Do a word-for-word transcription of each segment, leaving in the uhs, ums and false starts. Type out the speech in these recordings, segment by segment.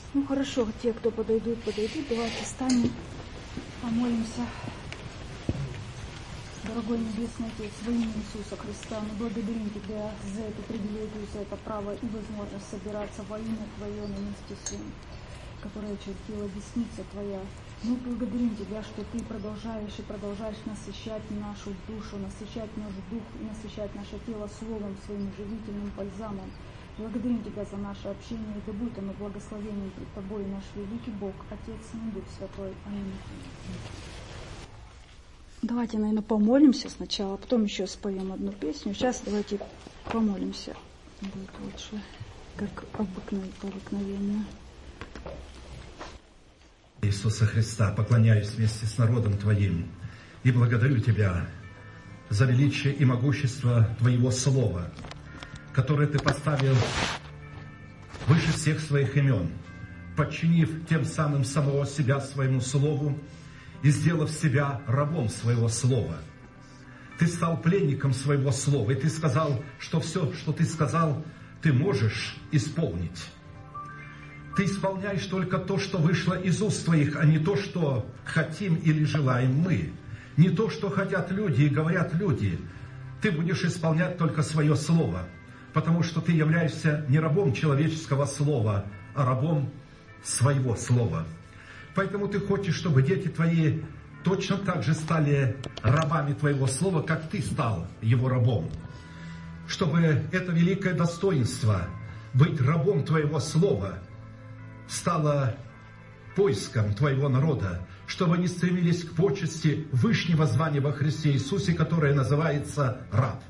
Ну хорошо, те, кто подойдут, подойдут. Давайте встанем, помолимся. Дорогой Небесный Отец, во имя Иисуса Христа, мы благодарим Тебя за эту привилегию, за это право и возможность собираться во имя Твое на месте Сына, которое чертила десница Твоя. Мы благодарим Тебя, что Ты продолжаешь и продолжаешь насыщать нашу душу, насыщать наш дух, насыщать наше тело Словом Своим живительным бальзамом. Благодарим Тебя за наше общение, и да будет оно благословением пред Тобой, наш великий Бог, Отец и Дух Святой. Аминь. Давайте, наверное, помолимся сначала, потом еще споем одну песню. Сейчас давайте помолимся. Будет лучше, как обыкновенно, по обыкновению. Иисуса Христа, поклоняюсь вместе с народом Твоим и благодарю Тебя за величие и могущество Твоего Слова, которое Ты поставил выше всех своих имен, подчинив тем самым самого себя своему Слову и сделав себя рабом своего Слова. Ты стал пленником своего Слова, и Ты сказал, что все, что Ты сказал, Ты можешь исполнить. Ты исполняешь только то, что вышло из уст Твоих, а не то, что хотим или желаем мы. Не то, что хотят люди и говорят люди. Ты будешь исполнять только свое Слово, потому что Ты являешься не рабом человеческого слова, а рабом своего Слова. Поэтому Ты хочешь, чтобы дети Твои точно так же стали рабами Твоего Слова, как Ты стал его рабом. Чтобы это великое достоинство быть рабом Твоего Слова стало поиском Твоего народа, чтобы они стремились к почести вышнего звания во Христе Иисусе, которое называется раб.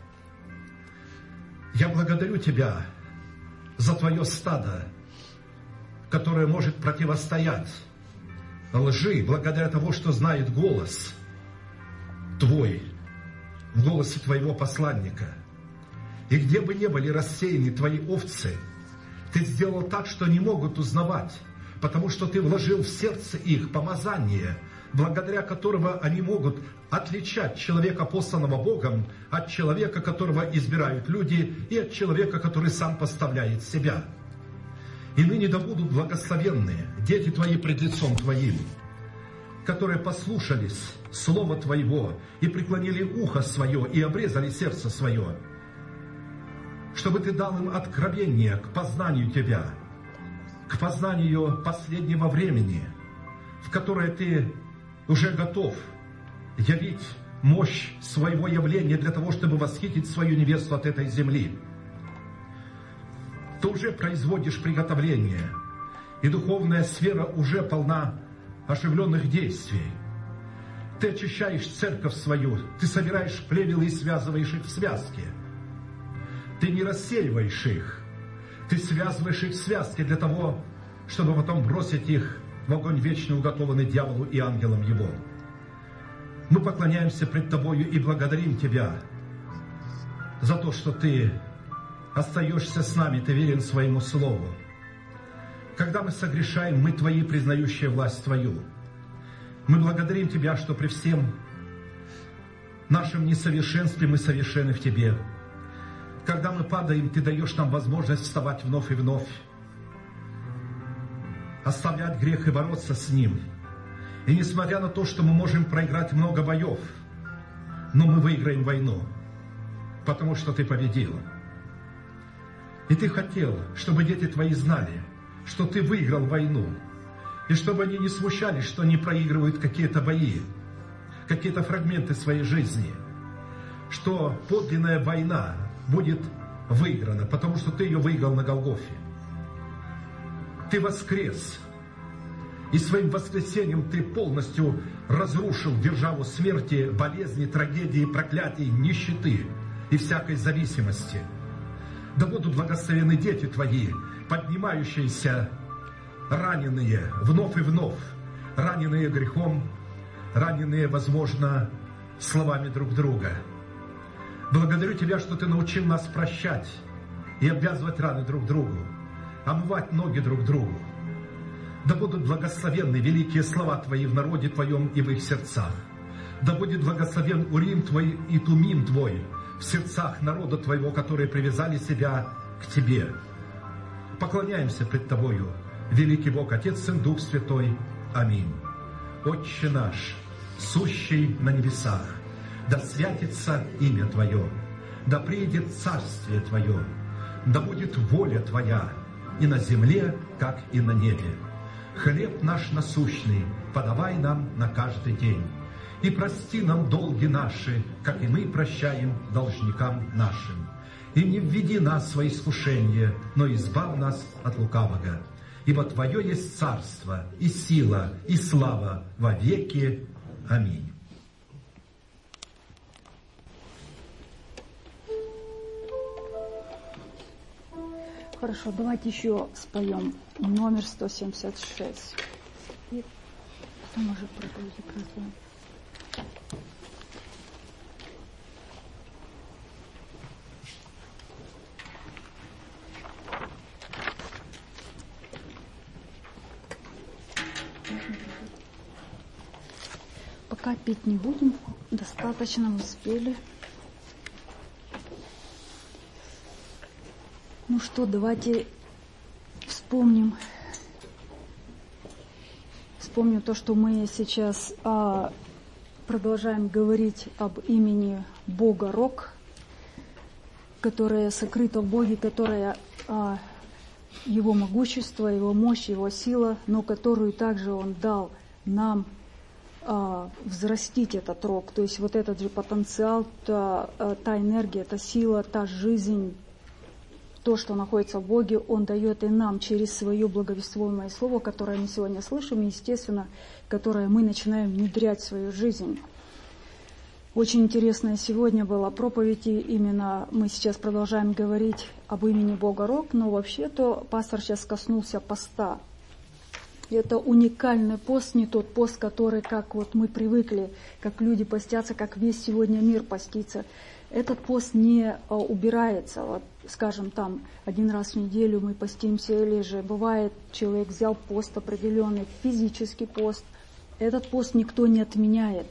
Я благодарю Тебя за Твое стадо, которое может противостоять лжи, благодаря тому, что знает голос Твой, в голосе Твоего посланника. И где бы ни были рассеяны Твои овцы, Ты сделал так, что не могут узнавать, потому что Ты вложил в сердце их помазание, благодаря которого они могут отличать человека, посланного Богом, от человека, которого избирают люди, и от человека, который сам поставляет себя. И ныне да будут благословенны дети Твои пред лицом Твоим, которые послушались Слова Твоего и преклонили ухо свое и обрезали сердце свое, чтобы Ты дал им откровение к познанию Тебя, к познанию последнего времени, в которое Ты уже готов явить мощь своего явления для того, чтобы восхитить свою невесту от этой земли. Ты уже производишь приготовление, и духовная сфера уже полна оживленных действий. Ты очищаешь церковь свою, Ты собираешь плевелы и связываешь их в связки. Ты не рассеиваешь их, Ты связываешь их в связки для того, чтобы потом бросить их в огонь вечный, уготованный дьяволу и ангелам его. Мы поклоняемся пред Тобою и благодарим Тебя за то, что Ты остаешься с нами, Ты верен своему Слову. Когда мы согрешаем, мы Твои, признающие власть Твою. Мы благодарим Тебя, что при всем нашем несовершенстве мы совершенны в Тебе. Когда мы падаем, Ты даешь нам возможность вставать вновь и вновь, оставлять грех и бороться с ним. И несмотря на то, что мы можем проиграть много боев, но мы выиграем войну, потому что Ты победил. И Ты хотел, чтобы дети Твои знали, что Ты выиграл войну, и чтобы они не смущались, что они проигрывают какие-то бои, какие-то фрагменты своей жизни, что подлинная война будет выиграна, потому что Ты ее выиграл на Голгофе. Ты воскрес, и своим воскресением Ты полностью разрушил державу смерти, болезни, трагедии, проклятий, нищеты и всякой зависимости. Да будут благословены дети Твои, поднимающиеся раненые вновь и вновь, раненые грехом, раненые, возможно, словами друг друга. Благодарю Тебя, что Ты научил нас прощать и обвязывать раны друг другу, омывать ноги друг другу. Да будут благословенны великие слова Твои в народе Твоем и в их сердцах. Да будет благословен Урим Твой и Тумим Твой в сердцах народа Твоего, которые привязали себя к Тебе. Поклоняемся пред Тобою великий Бог, Отец, Сын, Дух Святой. Аминь. Отче наш, сущий на небесах, да святится имя Твое, да приидет царствие Твое, да будет воля Твоя и на земле, как и на небе. Хлеб наш насущный подавай нам на каждый день, и прости нам долги наши, как и мы прощаем должникам нашим. И не введи нас во искушение, но избавь нас от лукавого. Ибо Твое есть царство, и сила, и слава во веки. Аминь. Хорошо, давайте еще споем номер сто семьдесят шесть. И потом уже проповедь закрытую. Пока пить не будем, достаточно мы спели. Ну что, давайте вспомним, вспомним то, что мы сейчас а, продолжаем говорить об имени Бога Рок, которое сокрыто в Боге, которое а, Его могущество, Его мощь, Его сила, но которую также Он дал нам а, взрастить этот рог. То есть вот этот же потенциал, та, та энергия, та сила, та жизнь, то, что находится в Боге, Он дает и нам через свое благовествуемое слово, которое мы сегодня слышим, и, естественно, которое мы начинаем внедрять в свою жизнь. Очень интересная сегодня была проповедь, и именно мы сейчас продолжаем говорить об имени Бога Рок, но вообще-то пастор сейчас коснулся поста. Это уникальный пост, не тот пост, который, как вот мы привыкли, как люди постятся, как весь сегодня мир постится. Этот пост не убирается. Вот, скажем, там один раз в неделю мы постимся, или же бывает, человек взял пост определенный, физический пост. Этот пост никто не отменяет.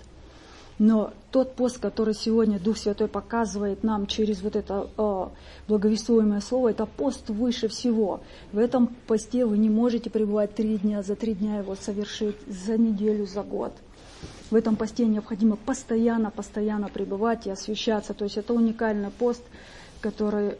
Но тот пост, который сегодня Дух Святой показывает нам через вот это э, благовествуемое слово, это пост выше всего. В этом посте вы не можете пребывать три дня, за три дня его совершить, за неделю, за год. В этом посте необходимо постоянно, постоянно пребывать и освящаться. То есть это уникальный пост, который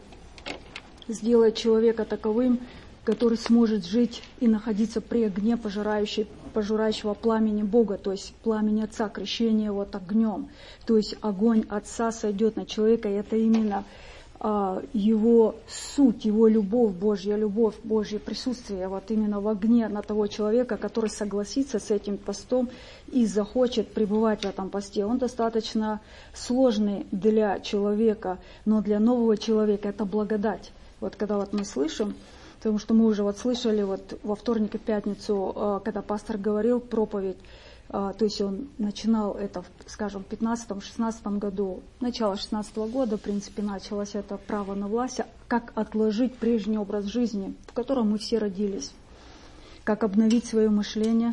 сделает человека таковым, который сможет жить и находиться при огне пожирающей, пожирающего пламени Бога, то есть пламени Отца, крещение вот огнем. То есть огонь Отца сойдет на человека, и это именно а, его суть, его любовь, Божья любовь, Божье присутствие, вот именно в огне на того человека, который согласится с этим постом и захочет пребывать в этом посте. Он достаточно сложный для человека, но для нового человека это благодать. Вот когда вот мы слышим, потому что мы уже вот слышали вот во вторник и пятницу, когда пастор говорил проповедь, то есть он начинал это, скажем, в пятнадцатом-шестнадцатом году, начало шестнадцатого года, в принципе, началось это право на власть, как отложить прежний образ жизни, в котором мы все родились, как обновить свое мышление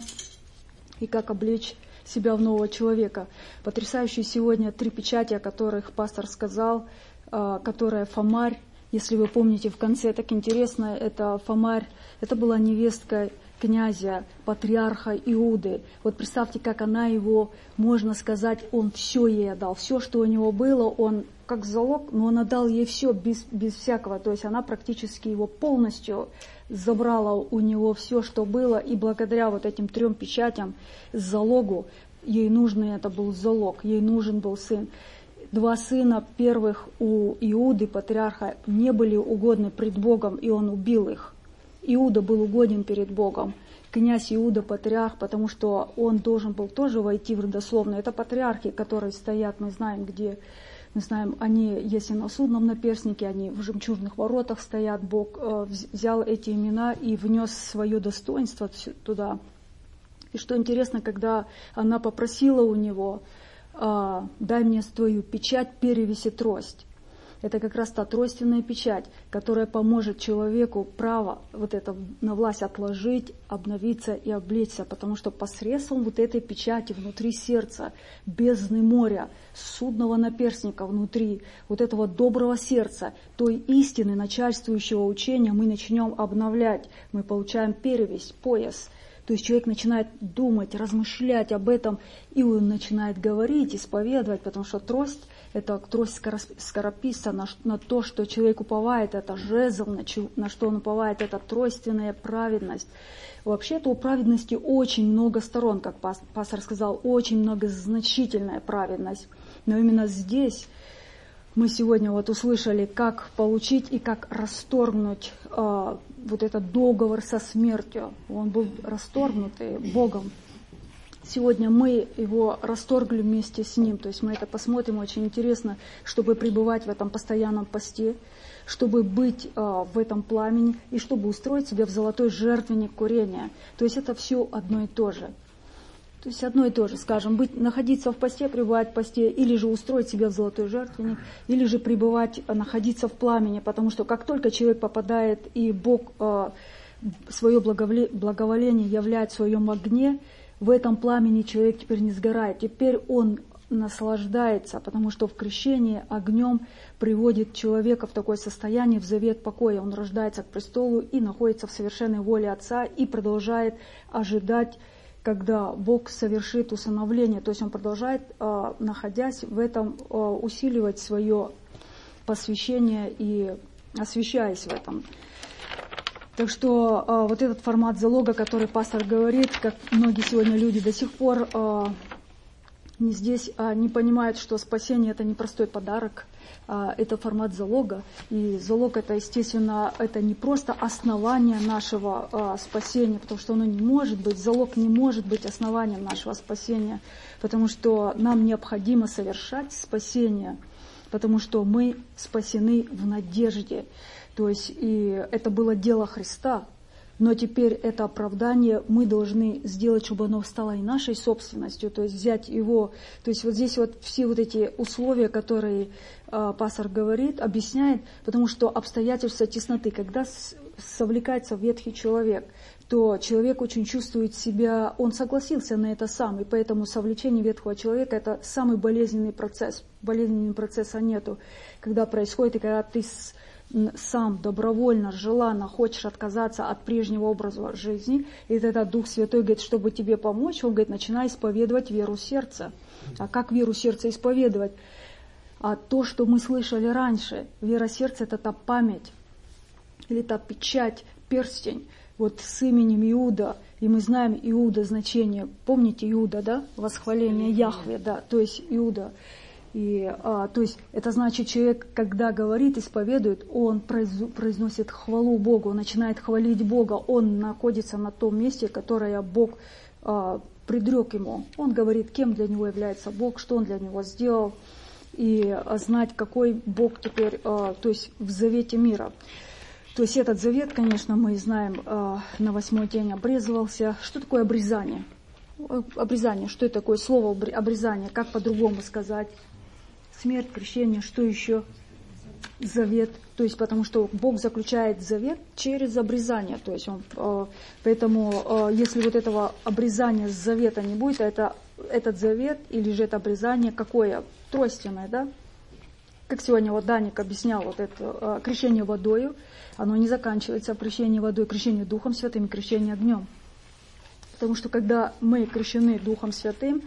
и как облечь себя в нового человека. Потрясающие сегодня три печати, о которых пастор сказал, которая Фомарь. Если вы помните, в конце, так интересно, это Фомарь, это была невестка князя, патриарха Иуды. Вот представьте, как она его, можно сказать, он все ей отдал. Все, что у него было, он как залог, но он отдал ей все без, без всякого. То есть она практически его полностью забрала у него все, что было. И благодаря вот этим трем печатям, залогу, ей нужен это был залог, ей нужен был сын. Два сына первых у Иуды, патриарха, не были угодны пред Богом, и он убил их. Иуда был угоден перед Богом. Князь Иуда, патриарх, потому что он должен был тоже войти в родословную. Это патриархи, которые стоят, мы знаем, где, мы знаем, они, если на судном наперстнике, они в жемчужных воротах стоят. Бог э, взял эти имена и внес свое достоинство туда. И что интересно, когда она попросила у него: дай мне твою печать, перевесь и трость. Это как раз та тройственная печать, которая поможет человеку право вот это на власть отложить, обновиться и облечься, потому что посредством вот этой печати внутри сердца, бездны моря, судного наперстника внутри, вот этого доброго сердца, той истины начальствующего учения мы начнем обновлять, мы получаем перевесь, пояс. То есть человек начинает думать, размышлять об этом, и он начинает говорить, исповедовать, потому что трость, это трость скорописца, на, на то, что человек уповает, это жезл, на, на что он уповает, это тройственная праведность. Вообще-то у праведности очень много сторон, как пастор сказал, очень многозначительная праведность. Но именно здесь мы сегодня вот услышали, как получить и как расторгнуть э, вот этот договор со смертью. Он был расторгнутый Богом. Сегодня мы его расторгли вместе с Ним. То есть мы это посмотрим, очень интересно, чтобы пребывать в этом постоянном посте, чтобы быть э, в этом пламени и чтобы устроить себя в золотой жертвенник курения. То есть это все одно и то же. То есть одно и то же, скажем, быть, находиться в посте, пребывать в посте, или же устроить себя в золотой жертвенник, или же пребывать, находиться в пламени, потому что как только человек попадает, и Бог э, свое благоволение являет в своем огне, в этом пламени человек теперь не сгорает, теперь он наслаждается, потому что в крещении огнем приводит человека в такое состояние, в завет покоя. Он рождается к престолу и находится в совершенной воле Отца и продолжает ожидать, когда Бог совершит усыновление. То есть он продолжает, э, находясь в этом, э, усиливать свое посвящение и освящаясь в этом. Так что э, вот этот формат залога, который пастор говорит, как многие сегодня люди до сих пор э, не здесь э, не понимают, что спасение — это не простой подарок, э, это формат залога. И залог — это, естественно, это не просто основание нашего э, спасения, потому что оно не может быть, залог не может быть основанием нашего спасения, потому что нам необходимо совершать спасение, потому что мы спасены в надежде. То есть и это было дело Христа, но теперь это оправдание мы должны сделать, чтобы оно стало и нашей собственностью, то есть взять его. То есть вот здесь вот все вот эти условия, которые э, пастор говорит, объясняет, потому что обстоятельства тесноты, когда с, совлекается ветхий человек, то человек очень чувствует себя, он согласился на это сам, и поэтому совлечение ветхого человека — это самый болезненный процесс, болезненного процесса нету, когда происходит, и когда ты с, сам добровольно, желанно хочешь отказаться от прежнего образа жизни, и тогда Дух Святой говорит, чтобы тебе помочь, он говорит, начинай исповедовать веру сердца. А как веру сердца исповедовать? А то, что мы слышали раньше, вера сердца — это та память, или та печать, перстень, вот с именем Иуда, и мы знаем Иуда значение, помните Иуда, да, восхваление Яхве, да, то есть Иуда. И, а, то есть это значит, человек, когда говорит, исповедует, он произносит хвалу Богу, он начинает хвалить Бога, он находится на том месте, которое Бог а, предрек ему. Он говорит, кем для него является Бог, что он для него сделал, и а, знать, какой Бог теперь, а, то есть в завете мира. То есть этот завет, конечно, мы знаем, а, на восьмой день обрезывался. Что такое обрезание? Обрезание, что это такое слово обрезание, как по-другому сказать? Смерть, крещение, что еще? Завет. То есть потому что Бог заключает завет через обрезание. То есть он, э, поэтому э, если вот этого обрезания с завета не будет, это, этот завет или же это обрезание какое? Тройственное, да? Как сегодня вот Даник объяснял, вот это э, крещение водою, оно не заканчивается крещение водой, крещение Духом Святым и крещение огнем. Потому что когда мы крещены Духом Святым,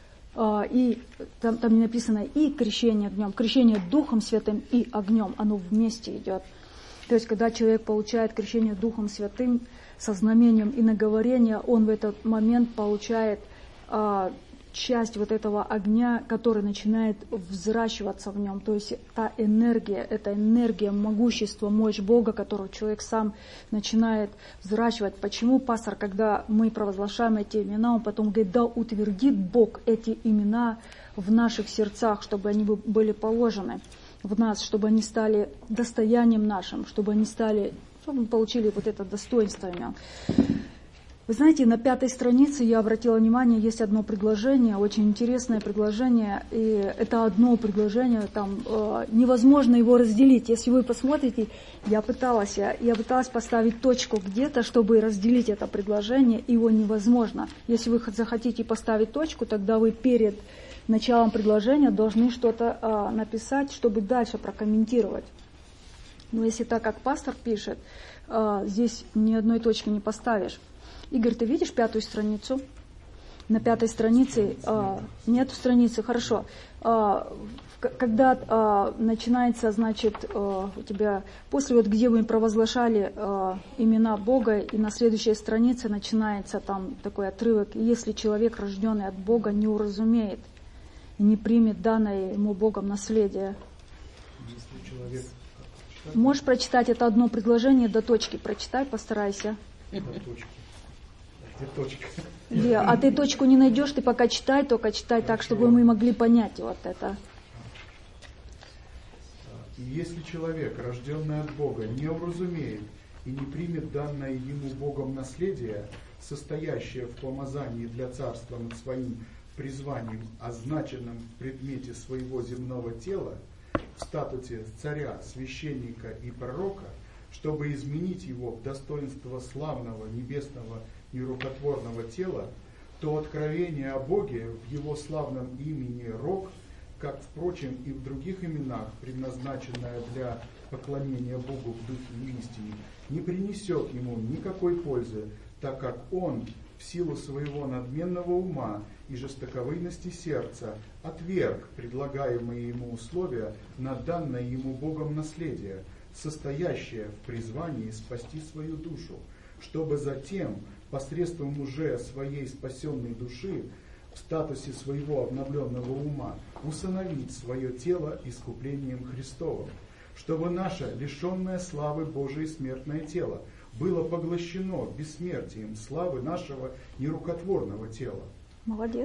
и там, там не написано и крещение огнем, крещение Духом Святым и огнем, оно вместе идет. То есть, когда человек получает крещение Духом Святым со знамением и наговорения, он в этот момент получает а, часть вот этого огня, который начинает взращиваться в нем. То есть та энергия, это энергия, могущество, мощь Бога, которую человек сам начинает взращивать. Почему пастор, когда мы провозглашаем эти имена, он потом говорит, да утвердит Бог эти имена в наших сердцах, чтобы они были положены в нас, чтобы они стали достоянием нашим, чтобы они стали, чтобы мы получили вот это достоинство имен. Вы знаете, на пятой странице я обратила внимание, есть одно предложение, очень интересное предложение, и это одно предложение, там э, невозможно его разделить. Если вы посмотрите, я пыталась, я, я пыталась поставить точку где-то, чтобы разделить это предложение, его невозможно. Если вы захотите поставить точку, тогда вы перед началом предложения должны что-то э, написать, чтобы дальше прокомментировать. Но если так, как пастор пишет, э, здесь ни одной точки не поставишь. Игорь, ты видишь пятую страницу? На пятой странице а, нету страницы, хорошо. А, когда а, начинается, значит, а, у тебя, после вот где мы провозглашали а, имена Бога, и на следующей странице начинается там такой отрывок: «Если человек, рожденный от Бога, не уразумеет и не примет данное ему Богом наследие». Если человек... Можешь прочитать это одно предложение до точки? Прочитай, постарайся. До точки. Точка. Ле, а ты точку не найдешь, ты пока читай, только читай так, чтобы мы могли понять вот это. И если человек, рожденный от Бога, не уразумеет и не примет данное ему Богом наследие, состоящее в помазании для царства над своим призванием, означенным в предмете своего земного тела, в статусе царя, священника и пророка, чтобы изменить его в достоинство славного небесного нерукотворного тела, то откровение о Боге в его славном имени Рог, как, впрочем, и в других именах, предназначенное для поклонения Богу в духе и истине, не принесет ему никакой пользы, так как он в силу своего надменного ума и жестоковыйности сердца отверг предлагаемые ему условия на данное ему Богом наследие, состоящее в призвании спасти свою душу, чтобы затем посредством уже своей спасенной души в статусе своего обновленного ума усыновить свое тело искуплением Христовым, чтобы наше лишенное славы Божией смертное тело было поглощено бессмертием славы нашего нерукотворного тела. Молодец.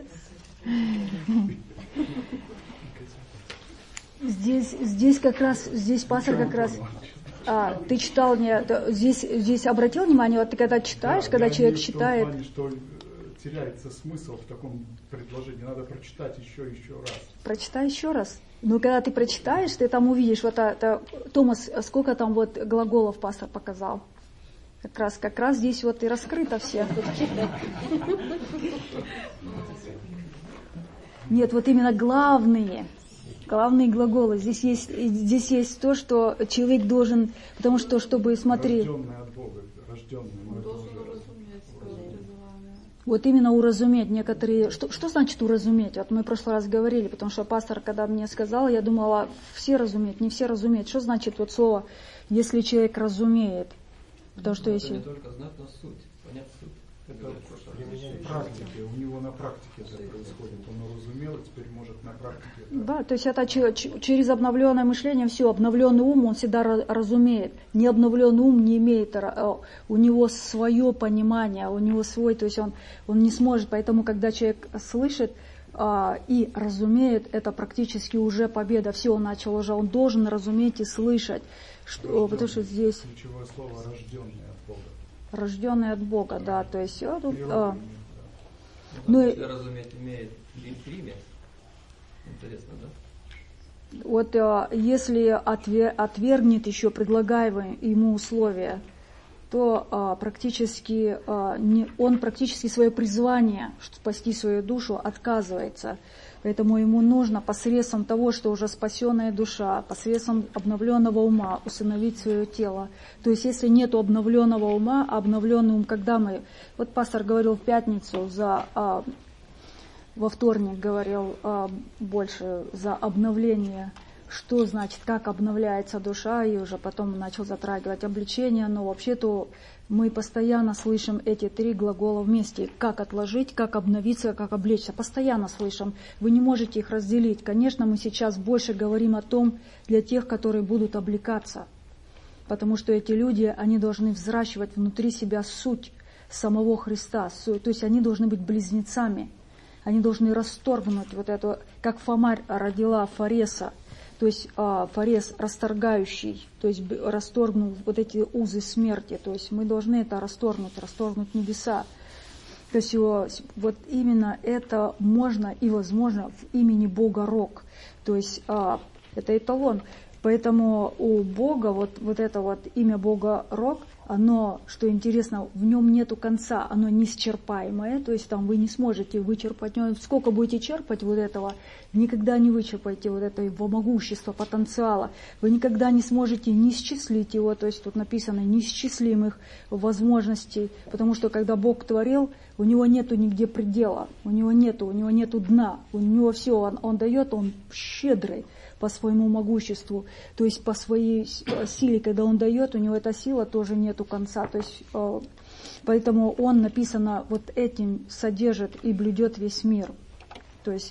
Здесь, здесь как раз, здесь пастор как раз... А, ты читал, не, здесь, здесь обратил внимание, вот ты когда читаешь, да, когда человек читает... В том плане, что теряется смысл в таком предложении, надо прочитать еще еще раз. Прочитай еще раз. Но когда ты прочитаешь, ты там увидишь, вот это, Томас, сколько там вот глаголов пастор показал? Как раз, как раз здесь вот и раскрыто все. Нет, вот именно главные... Главные глаголы. Здесь есть, здесь есть то, что человек должен, потому что, чтобы смотреть... Рожденный от Бога, рожденный. Он должен уразуметь свое призвание. Вот именно уразуметь некоторые... Что, что значит уразуметь? Вот мы в прошлый раз говорили, потому что пастор, когда мне сказал, я думала, все разумеют, не все разумеют. Что значит вот слово, если человек разумеет? Потому что если... Не только знать, но суть, понять суть. Это в практике, у него на практике это происходит. Он уразумел, и теперь может на практике это... Да, то есть это через обновленное мышление все, обновленный ум, он всегда разумеет. Необновленный ум не имеет, у него свое понимание, у него свой, то есть он, он не сможет. Поэтому, когда человек слышит а, и разумеет, это практически уже победа. Все, он начал уже, он должен разуметь и слышать. Что, потому что здесь... Ключевое слово «рожденный от Бога». Рожденный от Бога, да, то есть... А, тут, а, ну, ну, если разуметь имеет примет, интересно, да? Вот а, если отвер, отвергнет еще предлагаемые ему условия, то а, практически а, не, он практически свое призвание, что спасти свою душу, отказывается. Поэтому ему нужно посредством того, что уже спасенная душа, посредством обновленного ума усыновить свое тело. То есть если нет обновленного ума, обновленный ум, когда мы... Вот пастор говорил в пятницу, за, а, во вторник говорил а, больше за обновление, что значит, как обновляется душа, и уже потом начал затрагивать обличение, но вообще-то мы постоянно слышим эти три глагола вместе. Как отложить, как обновиться, как облечься. Постоянно слышим. Вы не можете их разделить. Конечно, мы сейчас больше говорим о том для тех, которые будут облекаться. Потому что эти люди, они должны взращивать внутри себя суть самого Христа. То есть они должны быть близнецами. Они должны расторгнуть вот эту, как Фома родила Фареса. То есть а, Фарес расторгающий, то есть расторгнул вот эти узы смерти. То есть мы должны это расторгнуть, расторгнуть небеса. То есть его, вот именно это можно и возможно в имени Бога Рок. То есть а, это эталон. Поэтому у Бога вот, вот это вот имя Бога Рок, оно, что интересно, в нем нету конца, оно неисчерпаемое, то есть там вы не сможете вычерпать, сколько будете черпать вот этого, никогда не вычерпаете вот этого могущества, потенциала, вы никогда не сможете не исчислить его, то есть тут написано неисчислимых возможностей, потому что когда Бог творил, у него нету нигде предела, у него нету, у него нету дна, у него все, он, он дает, он щедрый по своему могуществу, то есть по своей силе, когда он дает, у него эта сила тоже нету конца, то есть э, поэтому он, написано, вот этим содержит и блюдет весь мир. То есть,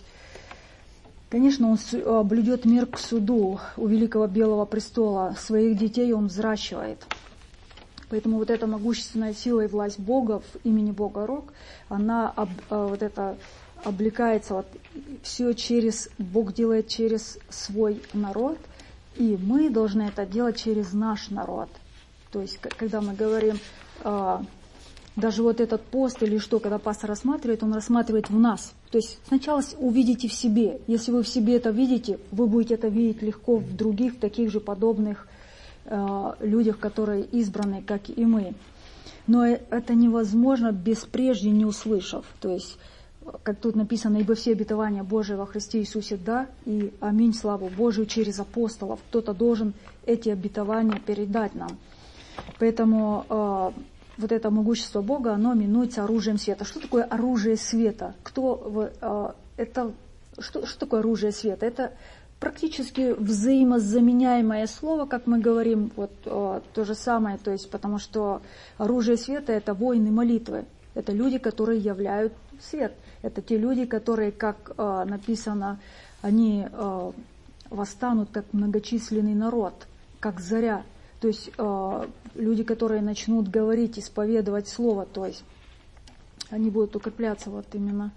конечно, он э, блюдет мир к суду у великого белого престола, своих детей он взращивает. Поэтому вот эта могущественная сила и власть Бога в имени Бога Рок, она об, э, вот это облекается, вот, все через, Бог делает через свой народ, и мы должны это делать через наш народ. То есть, когда мы говорим, э, даже вот этот пост или что, когда пастор рассматривает, он рассматривает в нас. То есть, сначала увидите в себе. Если вы в себе это видите, вы будете это видеть легко в других, в таких же подобных э, людях, которые избраны, как и мы. Но это невозможно без прежде не услышав. То есть, как тут написано, ибо все обетования Божии во Христе Иисусе да, и аминь, славу Божию через апостолов. Кто-то должен эти обетования передать нам. Поэтому э, вот это могущество Бога, оно именуется оружием света. Что такое оружие света? Кто, э, это, что, что такое оружие света? Это практически взаимозаменяемое слово, как мы говорим, вот э, то же самое, то есть, потому что оружие света – это воины молитвы. Это люди, которые являют свет. Это те люди, которые, как э, написано, они э, восстанут как многочисленный народ, как заря. То есть э, люди, которые начнут говорить, исповедовать слово, то есть они будут укрепляться вот именно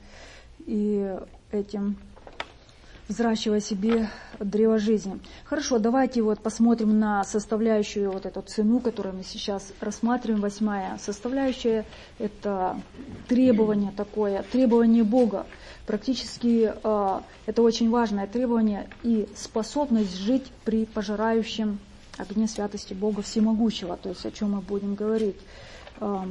и этим, взращивая себе древо жизни. Хорошо, давайте вот посмотрим на составляющую вот эту цену, которую мы сейчас рассматриваем. Восьмая составляющая – это требование такое, требование Бога. Практически э, это очень важное требование и способность жить при пожирающем огне святости Бога Всемогущего, то есть о чем мы будем говорить. Э,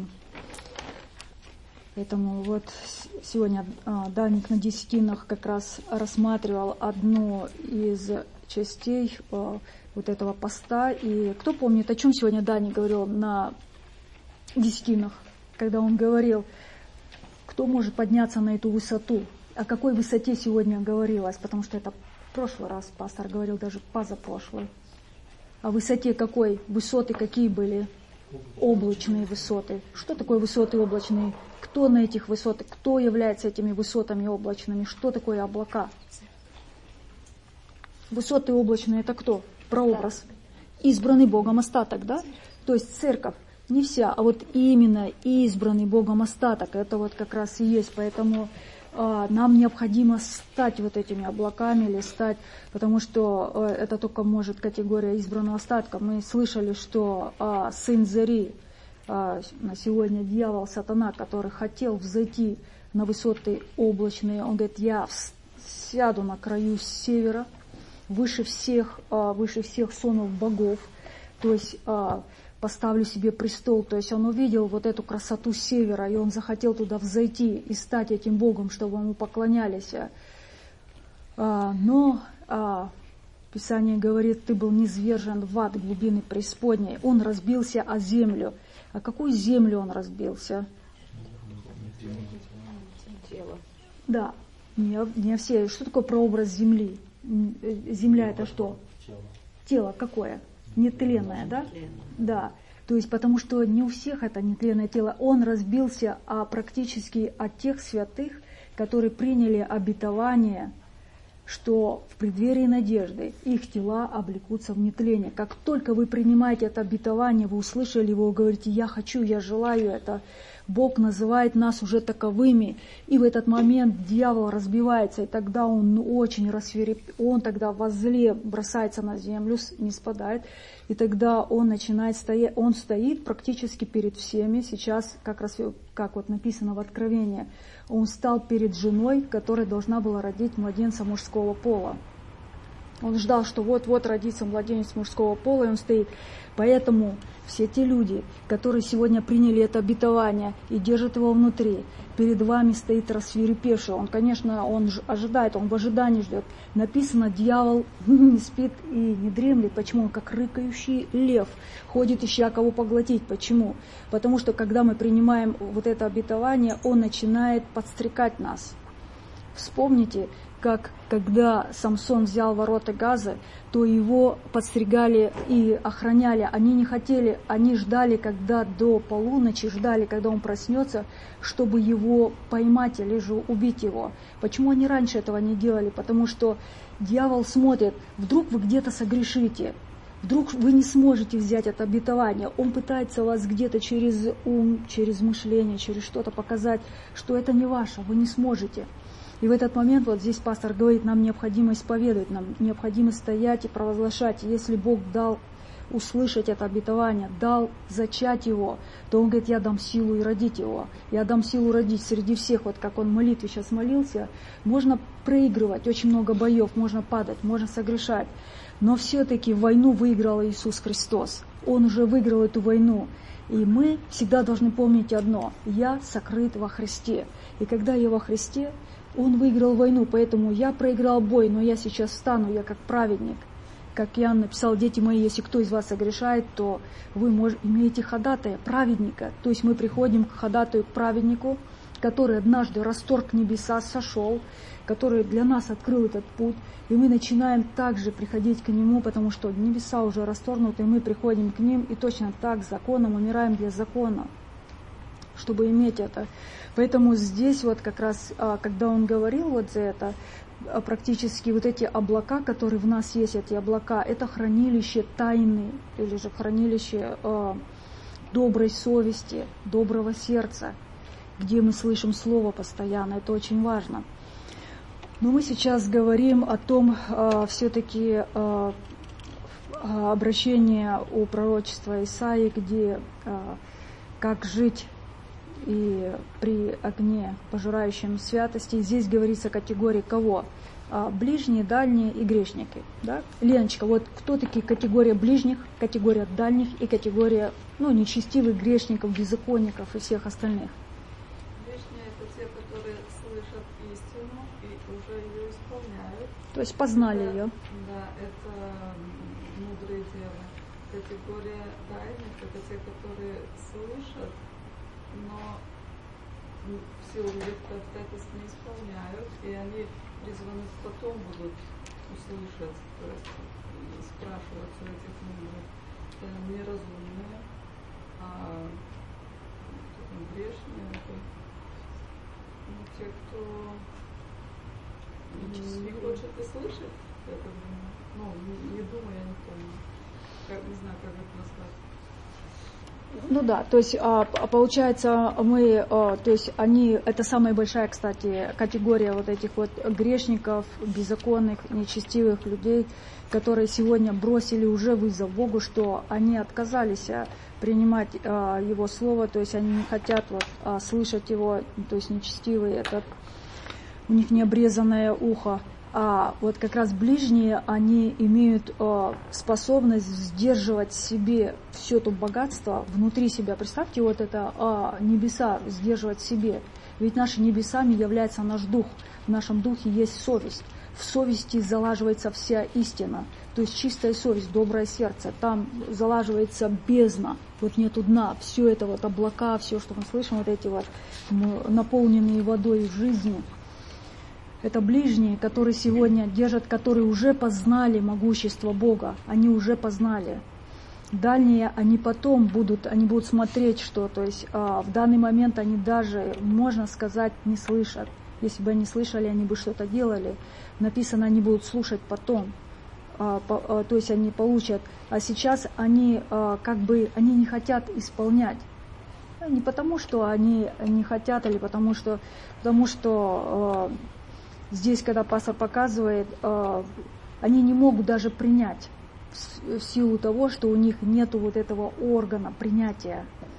Поэтому вот сегодня а, Даник на десятинах как раз рассматривал одну из частей а, вот этого поста. И кто помнит, о чем сегодня Даник говорил на десятинах, когда он говорил, кто может подняться на эту высоту? О какой высоте сегодня говорилось? Потому что это в прошлый раз пастор говорил, даже позапрошлый. О высоте какой? Высоты какие были? Облачные высоты. Что такое высоты облачные? Кто на этих высотах? Кто является этими высотами облачными? Что такое облака? Высоты облачные – это кто? Прообраз. Избранный Богом остаток, да? То есть церковь. Не вся, а вот именно избранный Богом остаток. Это вот как раз и есть. Поэтому э, нам необходимо стать вот этими облаками или стать, потому что э, это только может категория избранного остатка. Мы слышали, что э, сын Зари, э, на сегодня дьявол, сатана, который хотел взойти на высоты облачные, он говорит, я сяду на краю севера, выше всех, э, выше всех сонов богов, то есть э, поставлю себе престол. То есть он увидел вот эту красоту севера, и он захотел туда взойти и стать этим Богом, чтобы ему поклонялись. А, но а, Писание говорит, ты был низвержен в ад глубины преисподней. Он разбился о землю. А какую землю он разбился? Тело. Да, не, не все. Что такое прообраз земли? Земля это что? Тело какое? Нетленное, да? Да. То есть, потому что не у всех это нетленное тело. Он разбился а практически от тех святых, которые приняли обетование, что в преддверии надежды их тела облекутся в нетление. Как только вы принимаете это обетование, вы услышали его, вы говорите, я хочу, я желаю это. Бог называет нас уже таковыми, и в этот момент дьявол разбивается, и тогда он очень рассверепеет, он тогда возле бросается на землю, не спадает, и тогда он начинает стоять, он стоит практически перед всеми, сейчас как раз как вот написано в Откровении, он стал перед женой, которая должна была родить младенца мужского пола. Он ждал, что вот-вот родится младенец мужского пола, и он стоит. Поэтому все те люди, которые сегодня приняли это обетование и держат его внутри, перед вами стоит рассвирепевший. Он, конечно, он ожидает, он в ожидании ждет. Написано, дьявол не спит и не дремлет. Почему? Он как рыкающий лев ходит, ища кого поглотить. Почему? Потому что, когда мы принимаем вот это обетование, он начинает подстрекать нас. Вспомните, как когда Самсон взял ворота Газы, то его подстерегали и охраняли. Они не хотели, они ждали, когда до полуночи, ждали, когда он проснется, чтобы его поймать или же убить его. Почему они раньше этого не делали? Потому что дьявол смотрит, вдруг вы где-то согрешите, вдруг вы не сможете взять это обетование. Он пытается вас где-то через ум, через мышление, через что-то показать, что это не ваше, вы не сможете. И в этот момент, вот здесь пастор говорит, нам необходимо исповедовать, нам необходимо стоять и провозглашать. Если Бог дал услышать это обетование, дал зачать его, то Он говорит, я дам силу и родить его. Я дам силу родить среди всех, вот как он в молитве сейчас молился. Можно проигрывать, очень много боев, можно падать, можно согрешать. Но все-таки войну выиграл Иисус Христос. Он уже выиграл эту войну. И мы всегда должны помнить одно. Я сокрыт во Христе. И когда я во Христе, Он выиграл войну, поэтому я проиграл бой, но я сейчас встану, я как праведник. Как Иоанн написал, дети мои, если кто из вас согрешает, то вы можете, имеете ходатая, праведника. То есть мы приходим к ходатаю, к праведнику, который однажды расторг небеса, сошел, который для нас открыл этот путь. И мы начинаем также приходить к Нему, потому что небеса уже расторгнуты, и мы приходим к Ним, и точно так законом умираем для закона, чтобы иметь это. Поэтому здесь вот как раз, когда он говорил вот за это, практически вот эти облака, которые в нас есть, эти облака, это хранилище тайны, или же хранилище э, доброй совести, доброго сердца, где мы слышим Слово постоянно, это очень важно. Но мы сейчас говорим о том, э, все-таки э, обращение у пророчества Исаии, где э, как жить и при огне, пожирающем святости. И здесь говорится категории кого? А, ближние, дальние и грешники. Да? Леночка, вот кто такие категория ближних, категория дальних и категория ну, нечестивых грешников, беззаконников и всех остальных? Ближние — это те, которые слышат истину и уже ее исполняют. То есть познали это, ее. Да, это мудрые девы. Категория дальних — это те, которые слышат, но в силу каких обстоятельств не исполняют, и они призваны потом будут услышать, то есть спрашивать у этих мудрых. Это неразумные, а грешные, это ну, те, кто не хочет и слышать, это, ну, не, не думая о том, как, не знаю, как это назвать. Ну да, то есть получается мы, то есть они, это самая большая, кстати, категория вот этих вот грешников, беззаконных, нечестивых людей, которые сегодня бросили уже вызов Богу, что они отказались принимать Его Слово, то есть они не хотят вот слышать Его, то есть нечестивые, это у них необрезанное ухо. А вот как раз ближние, они имеют э, способность сдерживать в себе все то богатство внутри себя. Представьте, вот это э, небеса сдерживать в себе. Ведь нашими небесами является наш дух. В нашем духе есть совесть. В совести залаживается вся истина. То есть чистая совесть, доброе сердце. Там залаживается бездна. Вот нету дна. Все это вот облака, все, что мы слышим, вот эти вот наполненные водой жизни. Это ближние, которые сегодня держат, которые уже познали могущество Бога. Они уже познали. Дальние, они потом будут, они будут смотреть, что, то есть а, в данный момент они даже, можно сказать, не слышат. Если бы они слышали, они бы что-то делали. Написано, они будут слушать потом. А, по, а, то есть они получат. А сейчас они а, как бы, они не хотят исполнять. Не потому, что они не хотят, или потому что, потому что а, здесь, когда пастор показывает, э, они не могут даже принять в силу того, что у них нет вот этого органа принятия.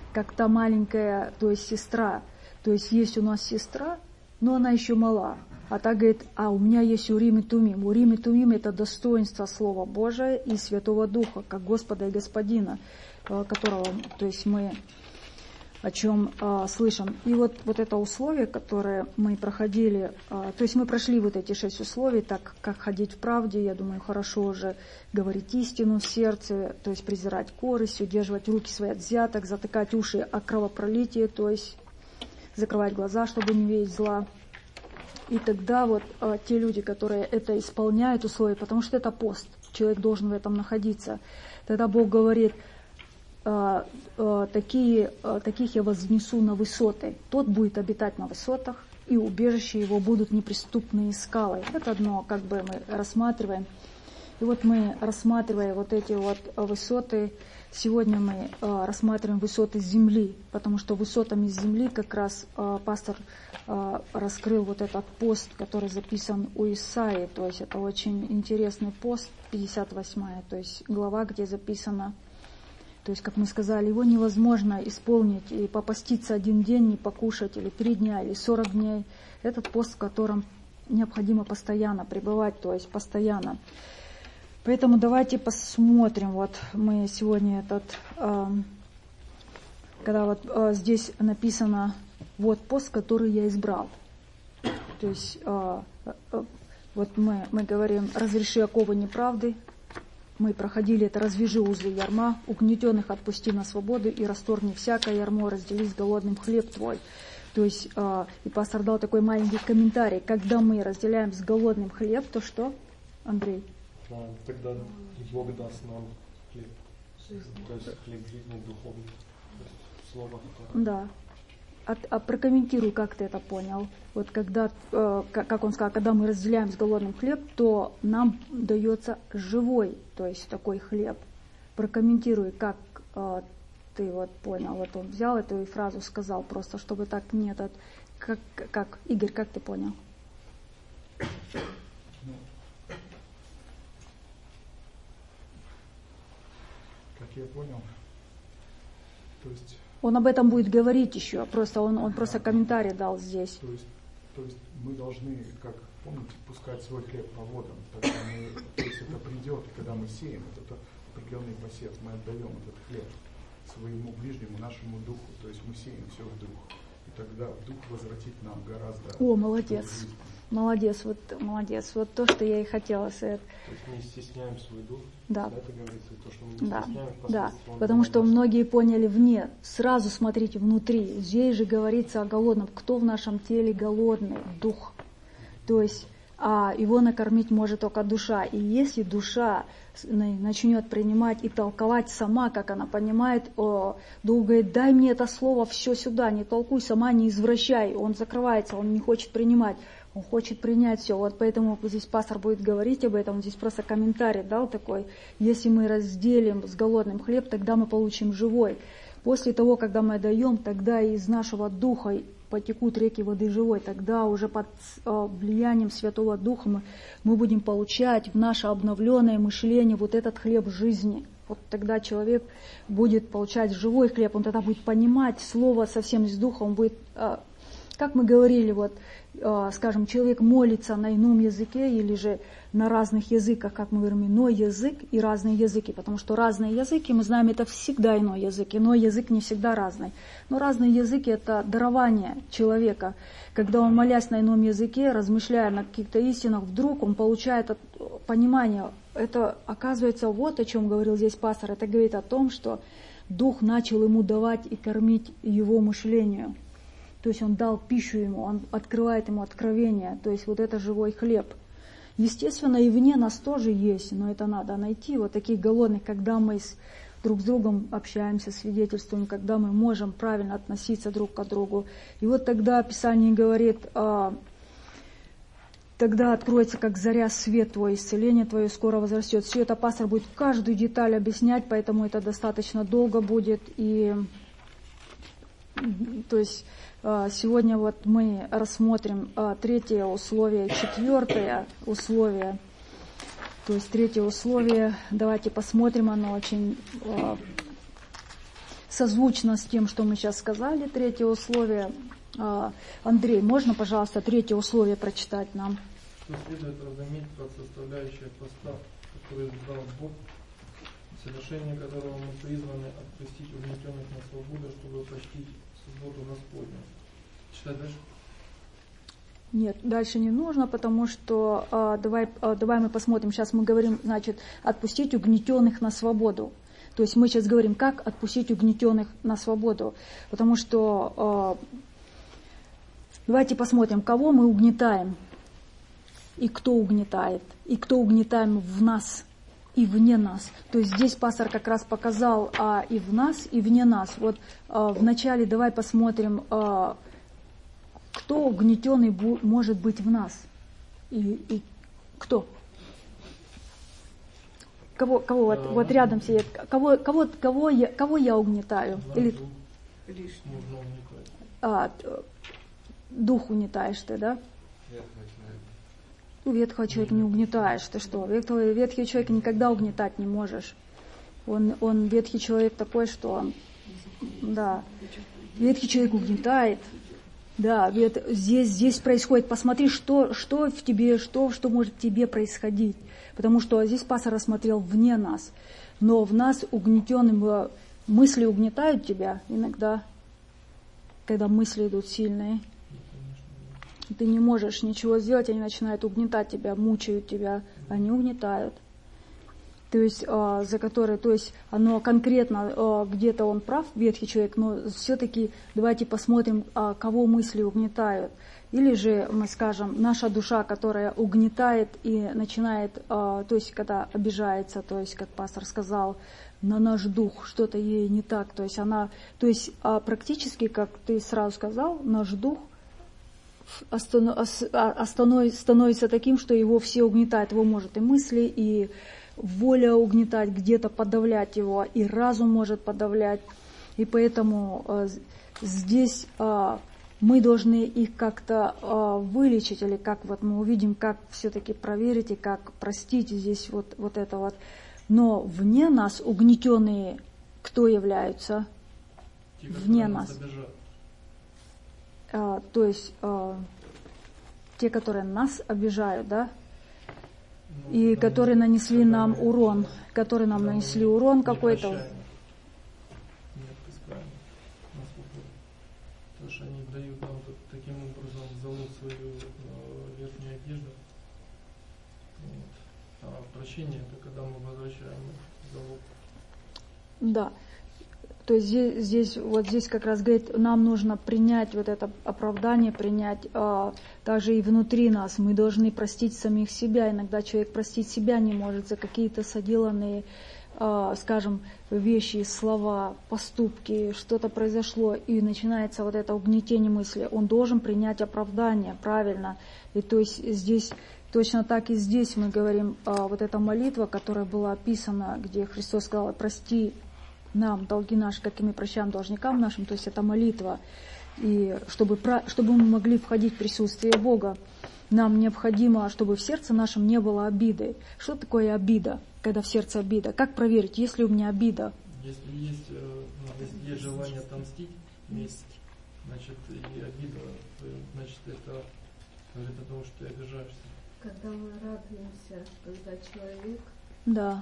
как та маленькая, то есть сестра. То есть есть у нас сестра, но она еще мала. А та говорит, а у меня есть Урим и Тумим. Урим и Тумим — это достоинство Слова Божия и Святого Духа, как Господа и Господина, которого, то есть мы о чем а, слышим. И вот, вот это условие, которое мы проходили, а, то есть мы прошли вот эти шесть условий, так как ходить в правде, я думаю, хорошо уже говорить истину в сердце, то есть презирать корысть, удерживать руки свои от взяток, затыкать уши о кровопролитии, то есть закрывать глаза, чтобы не видеть зла. И тогда вот а, те люди, которые это исполняют условия, потому что это пост, человек должен в этом находиться, тогда Бог говорит, а, а, такие, а, таких я вознесу на высоты, тот будет обитать на высотах, и убежище его будут неприступные скалы. Это одно, как бы мы рассматриваем. И вот мы, рассматривая вот эти вот высоты, сегодня мы а, рассматриваем высоты земли, потому что высотами земли как раз а, пастор а, раскрыл вот этот пост, который записан у Исаии, то есть это очень интересный пост, пятьдесят восьмая, то есть глава, где записано, то есть, как мы сказали, его невозможно исполнить и попаститься один день, не покушать, или три дня, или сорок дней. Этот пост, в котором необходимо постоянно пребывать, то есть постоянно. Поэтому давайте посмотрим, вот мы сегодня этот, э, когда вот э, здесь написано, вот пост, который я избрал. То есть, э, э, вот мы, мы говорим, разреши оковы неправды. Мы проходили это, развяжи узлы ярма, угнетенных отпусти на свободу и расторгни всякое ярмо, раздели с голодным хлеб твой. То есть, э, и пастор дал такой маленький комментарий, когда мы разделяем с голодным хлеб, то что, Андрей? А, тогда Бог даст нам хлеб, то есть хлеб жизни духовный, то есть слово. Которое... Да. А, а прокомментируй, как ты это понял. Вот когда, э, как он сказал, когда мы разделяем с голодным хлеб, то нам дается живой, то есть такой хлеб. Прокомментируй, как э, ты вот понял. Вот он взял эту фразу, сказал просто, чтобы так не этот. Как, как Игорь, как ты понял? Как я понял, то есть... Он об этом будет говорить еще, просто он, он просто комментарий дал здесь. То есть, то есть мы должны, как помните, пускать свой хлеб по водам, тогда мы, то есть это придет, и когда мы сеем, это определенный посев, мы отдаем этот хлеб своему ближнему, нашему духу, то есть мы сеем все в дух, и тогда дух возвратит нам гораздо... О, молодец, молодец, вот молодец, вот то, что я и хотела, Свет. То есть мы стесняем свой дух, да. Это говорится, то, что мы не да. стесняем, да, потому что многие поняли вне, сразу смотрите внутри, здесь же говорится о голодном, кто в нашем теле голодный, дух, то есть а его накормить может только душа, и если душа начнет принимать и толковать сама, как она понимает, о, Дух говорит, дай мне это слово все сюда, не толкуй сама, не извращай, он закрывается, он не хочет принимать. Он хочет принять все. Вот поэтому здесь пастор будет говорить об этом. Здесь просто комментарий дал такой. Если мы разделим с голодным хлеб, тогда мы получим живой. После того, когда мы даем, тогда из нашего духа потекут реки воды живой. Тогда уже под влиянием Святого Духа мы, мы будем получать в наше обновленное мышление вот этот хлеб жизни. Вот тогда человек будет получать живой хлеб. Он тогда будет понимать слово совсем из духа. Он будет, как мы говорили, вот, скажем, человек молится на ином языке или же на разных языках, как мы говорим, иной язык и разные языки, потому что разные языки, мы знаем, это всегда иной язык, иной язык не всегда разный, но разные языки — это дарование человека, когда он, молясь на ином языке, размышляя на каких-то истинах, вдруг он получает понимание, это оказывается вот о чем говорил здесь пастор, это говорит о том, что Дух начал ему давать и кормить его мышлению. То есть он дал пищу ему, он открывает ему откровение, то есть вот это живой хлеб. Естественно, и вне нас тоже есть, но это надо найти, вот таких голодных, когда мы с, друг с другом общаемся, свидетельствуем, когда мы можем правильно относиться друг к другу. И вот тогда Писание говорит, а, тогда откроется, как заря, свет твой, исцеление твое скоро возрастет. Все это пастор будет каждую деталь объяснять, поэтому это достаточно долго будет. И, то есть... Сегодня вот мы рассмотрим третье условие, четвертое условие. То есть третье условие, давайте посмотрим, оно очень созвучно с тем, что мы сейчас сказали, третье условие. Андрей, можно, пожалуйста, третье условие прочитать нам? Что следует разуметь как составляющая поста, которую дал Бог, совершение которого мы призваны отпустить угнетенных на свободу, чтобы почтить субботу Господню. Читай дальше. Нет, дальше не нужно, потому что а, давай, а, давай мы посмотрим. Сейчас мы говорим, значит, отпустить угнетенных на свободу. То есть мы сейчас говорим, как отпустить угнетенных на свободу. Потому что а, давайте посмотрим, кого мы угнетаем и кто угнетает, и кто угнетаем в нас и вне нас. То есть здесь пастор как раз показал а, и в нас, и вне нас. Вот а, вначале давай посмотрим, а, кто угнетенный может быть в нас? И, и кто? Кого, кого вот, а, вот рядом сидит? Кого, кого, кого, я, кого я угнетаю? Или а, дух угнетаешь ты, да? Ну, ветхого человека не угнетаешь, ты что? Ветхого, ветхий человек никогда угнетать не можешь. Он, он ветхий человек такой, что он, да, ветхий человек угнетает. Да, здесь, здесь происходит, посмотри, что, что в тебе, что, что может в тебе происходить. Потому что здесь пастор рассмотрел вне нас. Но в нас угнетенным мысли угнетают тебя иногда, когда мысли идут сильные. Ты не можешь ничего сделать, они начинают угнетать тебя, мучают тебя, они угнетают. То есть, э, за которые, то есть, оно конкретно, э, где-то он прав, ветхий человек, но все-таки давайте посмотрим, э, кого мысли угнетают. Или же, мы скажем, наша душа, которая угнетает и начинает, э, то есть, когда обижается, то есть, как пастор сказал, на наш дух, что-то ей не так. То есть, она, то есть, э, практически, как ты сразу сказал, наш дух становится таким, что его все угнетают, его может и мысли, и воля угнетать, где-то подавлять его, и разум может подавлять. И поэтому э, здесь э, мы должны их как-то э, вылечить, или как вот мы увидим, как все-таки проверить и как простить здесь вот, вот это вот. Но вне нас угнетенные кто являются? Те, вне нас. нас э, то есть э, те, которые нас обижают, да? И да, которые нанесли да, нам да, урон, которые нам да, нанесли урон какой-то. Не отпускаем на свободу. Потому что они дают нам таким образом залог свою э, верхнюю одежду. Вот. А прощение это когда мы возвращаем залог. Да. То есть здесь, здесь, вот здесь как раз говорит, нам нужно принять вот это оправдание, принять а, также и внутри нас. Мы должны простить самих себя. Иногда человек простить себя не может за какие-то соделанные, а, скажем, вещи, слова, поступки, что-то произошло, и начинается вот это угнетение мысли. Он должен принять оправдание, правильно. И то есть здесь, точно так и здесь мы говорим, а, вот эта молитва, которая была описана, где Христос сказал: прости нам долги наши, как и мы прощаем должникам нашим, то есть это молитва. И чтобы, чтобы мы могли входить в присутствие Бога, нам необходимо, чтобы в сердце нашем не было обиды. Что такое обида, когда в сердце обида? Как проверить, есть ли у меня обида? Если есть, если есть желание отомстить, месть, значит, и обида, значит, это говорит о том, что ты обижаешься. Когда мы радуемся, когда человек... Да.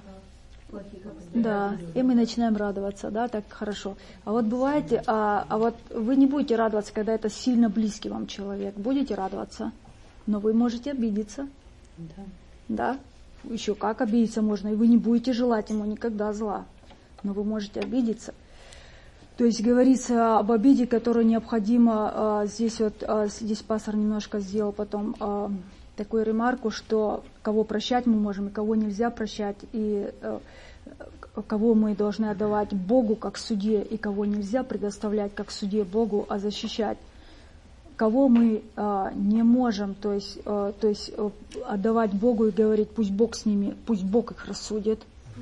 Да, и мы начинаем радоваться, да, так хорошо. А вот бывает, а, а вот вы не будете радоваться, когда это сильно близкий вам человек. Будете радоваться, но вы можете обидеться. Да. Да, еще как обидеться можно, и вы не будете желать ему никогда зла, но вы можете обидеться. То есть говорится об обиде, которую необходимо, а, здесь вот, а, здесь пастор немножко сделал потом а, такую ремарку, что кого прощать мы можем и кого нельзя прощать, и э, кого мы должны отдавать Богу как суде, и кого нельзя предоставлять как суде Богу, а защищать. Кого мы э, не можем, то есть, э, то есть э, отдавать Богу и говорить, пусть Бог с ними, пусть Бог их рассудит.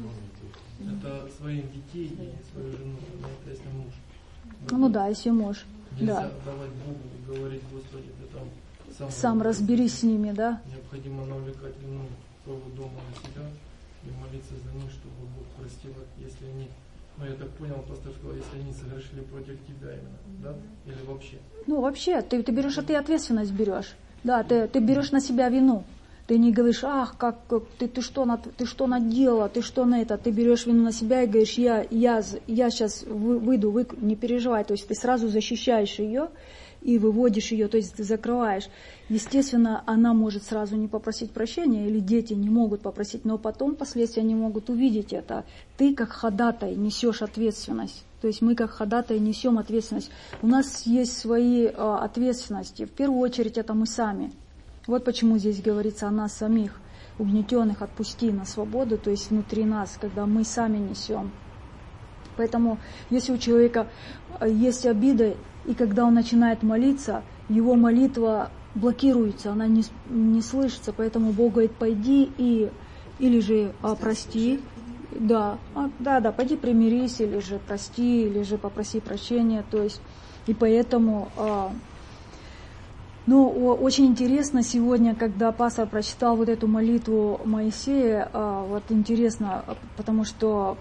Это своих детей и свою жену, если муж. Ну да, если муж. Нельзя Да. отдавать Богу и говорить: Господи, ты там сам, сам разберись с ними, да? Необходимо навлекать вину своего дома на себя и молиться за них, чтобы Бог простил, если они Но я так понял, пастор сказал, если они согрешили против тебя именно, да? Или вообще? Ну, вообще, ты, ты берешь, а ты ответственность берешь. Да, ты, ты берешь на себя вину. Ты не говоришь, ах, как, как ты, ты, что на, ты что наделала, ты что на это. Ты берешь вину на себя и говоришь, я, я, я сейчас выйду, вы, не переживай. То есть ты сразу защищаешь ее и выводишь ее, то есть ты закрываешь. Естественно, она может сразу не попросить прощения, или дети не могут попросить, но потом впоследствии они могут увидеть это. Ты как ходатай несешь ответственность. То есть мы как ходатай несем ответственность. У нас есть свои а, ответственности. В первую очередь это мы сами. Вот почему здесь говорится о нас самих, угнетенных, отпусти на свободу, то есть внутри нас, когда мы сами несем. Поэтому, если у человека есть обида, и когда он начинает молиться, его молитва блокируется, она не, не слышится, поэтому Бог говорит, пойди и, или же а, прости, да, а, да, да, пойди примирись, или же прости, или же попроси прощения, то есть, и поэтому... А, Ну, очень интересно сегодня, когда пастор прочитал вот эту молитву Моисея, вот интересно, потому что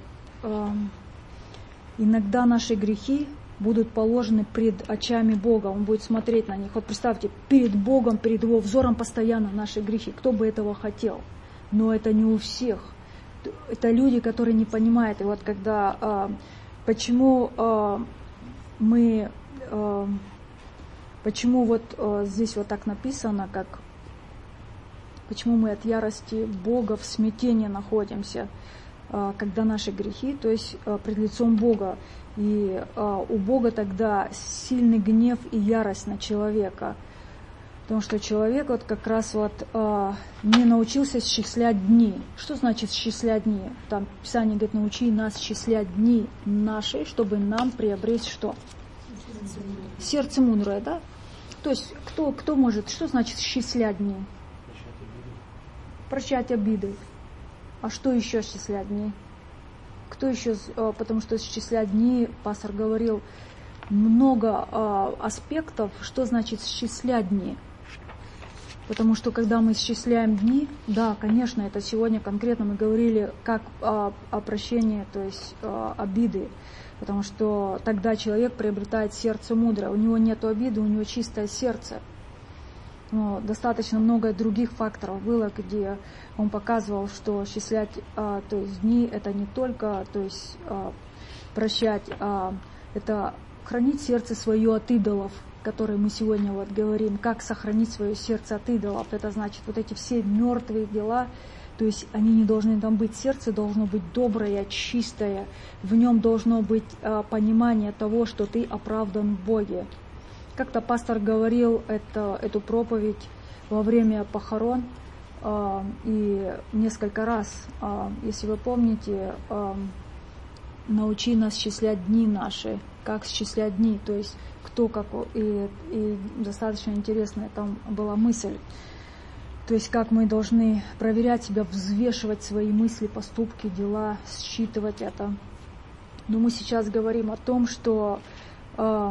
иногда наши грехи будут положены пред очами Бога, Он будет смотреть на них. Вот представьте, перед Богом, перед Его взором постоянно наши грехи. Кто бы этого хотел? Но это не у всех. Это люди, которые не понимают. И вот когда, почему мы... Почему вот э, здесь вот так написано, как почему мы от ярости Бога в смятении находимся, э, когда наши грехи, то есть э, пред лицом Бога. И э, у Бога тогда сильный гнев и ярость на человека. Потому что человек вот как раз вот э, не научился счислять дни. Что значит счислять дни? Там Писание говорит, научи нас счислять дни наши, чтобы нам приобрести что? Сердце мудрое, да? То есть, кто, кто может, что значит счислять дни? Прощать обиды. А что еще счислять дни? Кто еще, потому что счислять дни, пастор говорил, много а, аспектов, что значит счислять дни. Потому что когда мы счисляем дни, да, конечно, это сегодня конкретно мы говорили как о, о прощении, то есть о, обиды. Потому что тогда человек приобретает сердце мудрое. У него нет обиды, у него чистое сердце. Но достаточно много других факторов было, где он показывал, что счислять а, то есть дни это не только то есть, а, прощать, а это хранить сердце свое от идолов, которые мы сегодня вот говорим. Как сохранить свое сердце от идолов? Это значит вот эти все мертвые дела. То есть они не должны там быть, сердце должно быть доброе, чистое, в нем должно быть а, понимание того, что ты оправдан в Боге. Как-то пастор говорил это, эту проповедь во время похорон, а, и несколько раз, а, если вы помните, а, научи нас счислять дни наши, как счислять дни, то есть кто как, и, и достаточно интересная там была мысль. То есть как мы должны проверять себя, взвешивать свои мысли, поступки, дела, считывать это. Но мы сейчас говорим о том, что э,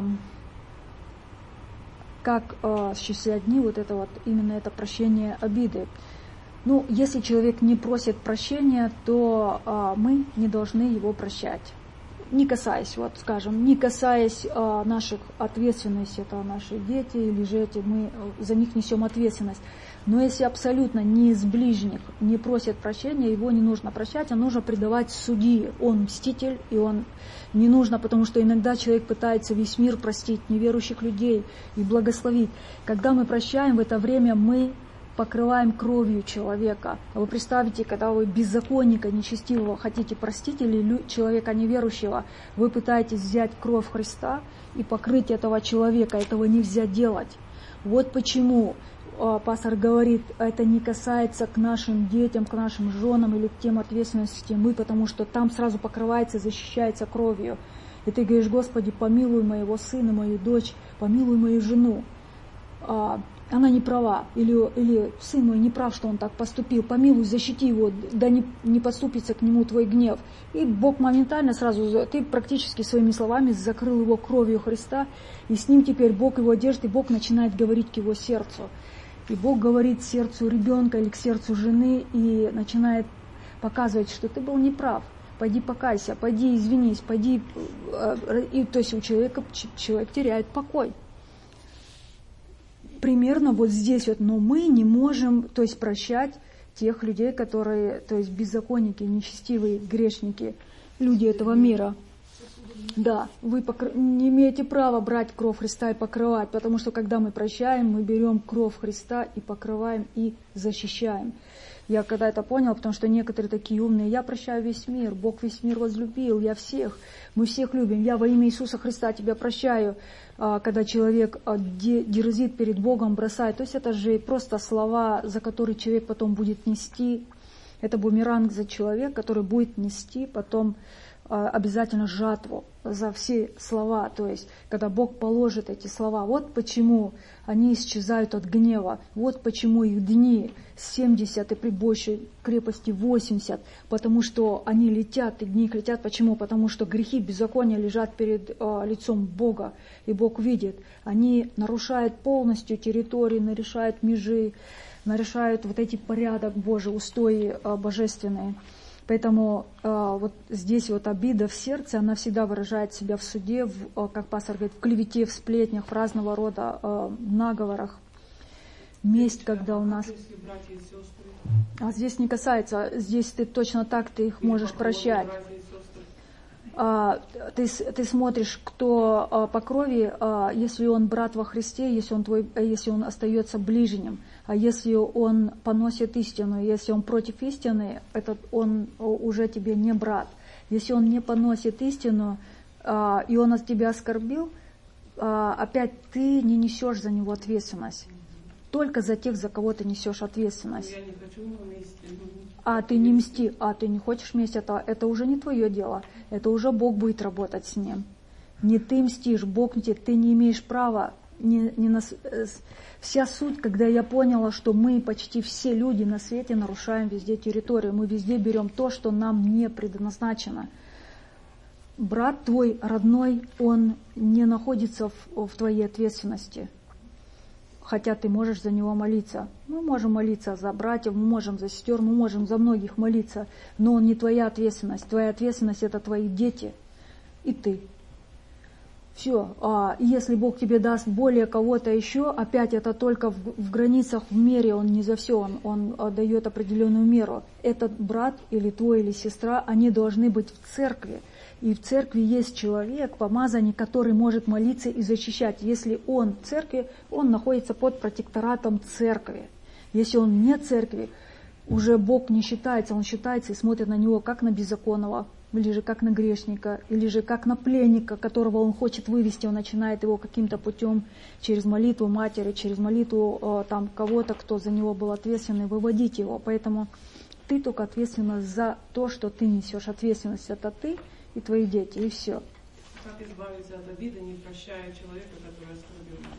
как э, счислять дни, вот это вот именно это прощение обиды. Ну, если человек не просит прощения, то э, мы не должны его прощать. Не касаясь, вот скажем, не касаясь э, наших ответственностей, это наши дети или же эти, мы за них несем ответственность. Но если абсолютно не из ближних не просит прощения, его не нужно прощать, а нужно предавать судьи. Он мститель, и он не нужно, потому что иногда человек пытается весь мир простить, неверующих людей и благословить. Когда мы прощаем, в это время мы покрываем кровью человека. Вы представьте, когда вы беззаконника нечестивого хотите простить или человека неверующего, вы пытаетесь взять кровь Христа и покрыть этого человека. Этого нельзя делать. Вот почему пастор говорит, это не касается к нашим детям, к нашим женам или к тем ответственностям мы, потому что там сразу покрывается, защищается кровью. И ты говоришь, Господи, помилуй моего сына, мою дочь, помилуй мою жену. Она не права, или, или сын мой не прав, что он так поступил, помилуй, защити его, да не, не поступится к нему твой гнев. И Бог моментально сразу, ты практически своими словами закрыл его кровью Христа, и с ним теперь Бог его держит, и Бог начинает говорить к его сердцу. И Бог говорит сердцу ребенка или к сердцу жены, и начинает показывать, что ты был неправ. пойди покайся, пойди извинись, пойди... И, то есть у человека, человек теряет покой. Примерно вот здесь вот, но мы не можем, то есть прощать тех людей, которые, то есть беззаконники, нечестивые, грешники, люди этого мира. Да, вы покр... не имеете права брать кровь Христа и покрывать, потому что когда мы прощаем, мы берем кровь Христа и покрываем и защищаем. Я когда это понял, потому что некоторые такие умные, я прощаю весь мир, Бог весь мир возлюбил, я всех, мы всех любим, я во имя Иисуса Христа тебя прощаю, когда человек дерзит перед Богом, бросает. То есть это же просто слова, за которые человек потом будет нести, это бумеранг за человека, который будет нести потом обязательно жатву за все слова, то есть когда Бог положит эти слова. Вот почему они исчезают от гнева, вот почему их дни семьдесят и при большей крепости восемьдесят, потому что они летят, и дни их летят. Почему? Потому что грехи, беззакония лежат перед э, лицом Бога, и Бог видит. Они нарушают полностью территории, нарушают межи, нарушают вот эти порядок Божий, устои э, божественные. Поэтому э, вот здесь вот обида в сердце, она всегда выражает себя в суде, в, э, как пастор говорит, в клевете, в сплетнях, в разного рода э, наговорах. Месть, когда у нас... А здесь не касается, здесь ты точно так, ты их можешь прощать. А, ты, ты смотришь, кто а, по крови, а, если он брат во Христе, если он, твой, если он остается ближним, а если он поносит истину, если он против истины, этот он уже тебе не брат. Если он не поносит истину, а, и он от тебя оскорбил, а, опять ты не несешь за него ответственность. Только за тех, за кого ты несешь ответственность. Я не хочу его мстить. А ты не мсти, а ты не хочешь месть, это, это уже не твое дело. Это уже Бог будет работать с ним. Не ты мстишь, Бог мстит, ты не имеешь права. Не, не на, вся суть, когда я поняла, что мы почти все люди на свете нарушаем везде территорию. Мы везде берем то, что нам не предназначено. Брат твой родной, он не находится в, в твоей ответственности. Хотя ты можешь за него молиться. Мы можем молиться за братьев, мы можем за сестер, мы можем за многих молиться, но он не твоя ответственность. Твоя ответственность — это твои дети и ты. Все. А если Бог тебе даст более кого-то еще, опять это только в, в границах, в мере, Он не за все, Он, он дает определенную меру. Этот брат или твой, или сестра, они должны быть в церкви. И в церкви есть человек, помазанник, который может молиться и защищать. Если он в церкви, он находится под протекторатом церкви. Если он не в церкви, уже Бог не считается, он считается и смотрит на него как на беззаконного, или же как на грешника, или же как на пленника, которого он хочет вывести, он начинает его каким-то путем через молитву матери, через молитву там кого-то, кто за него был ответственный, выводить его. Поэтому ты только ответственна за то, что ты несешь ответственность. Это ты и твои дети, и все. Как избавиться от обиды, не прощая человека, который оскорбил меня?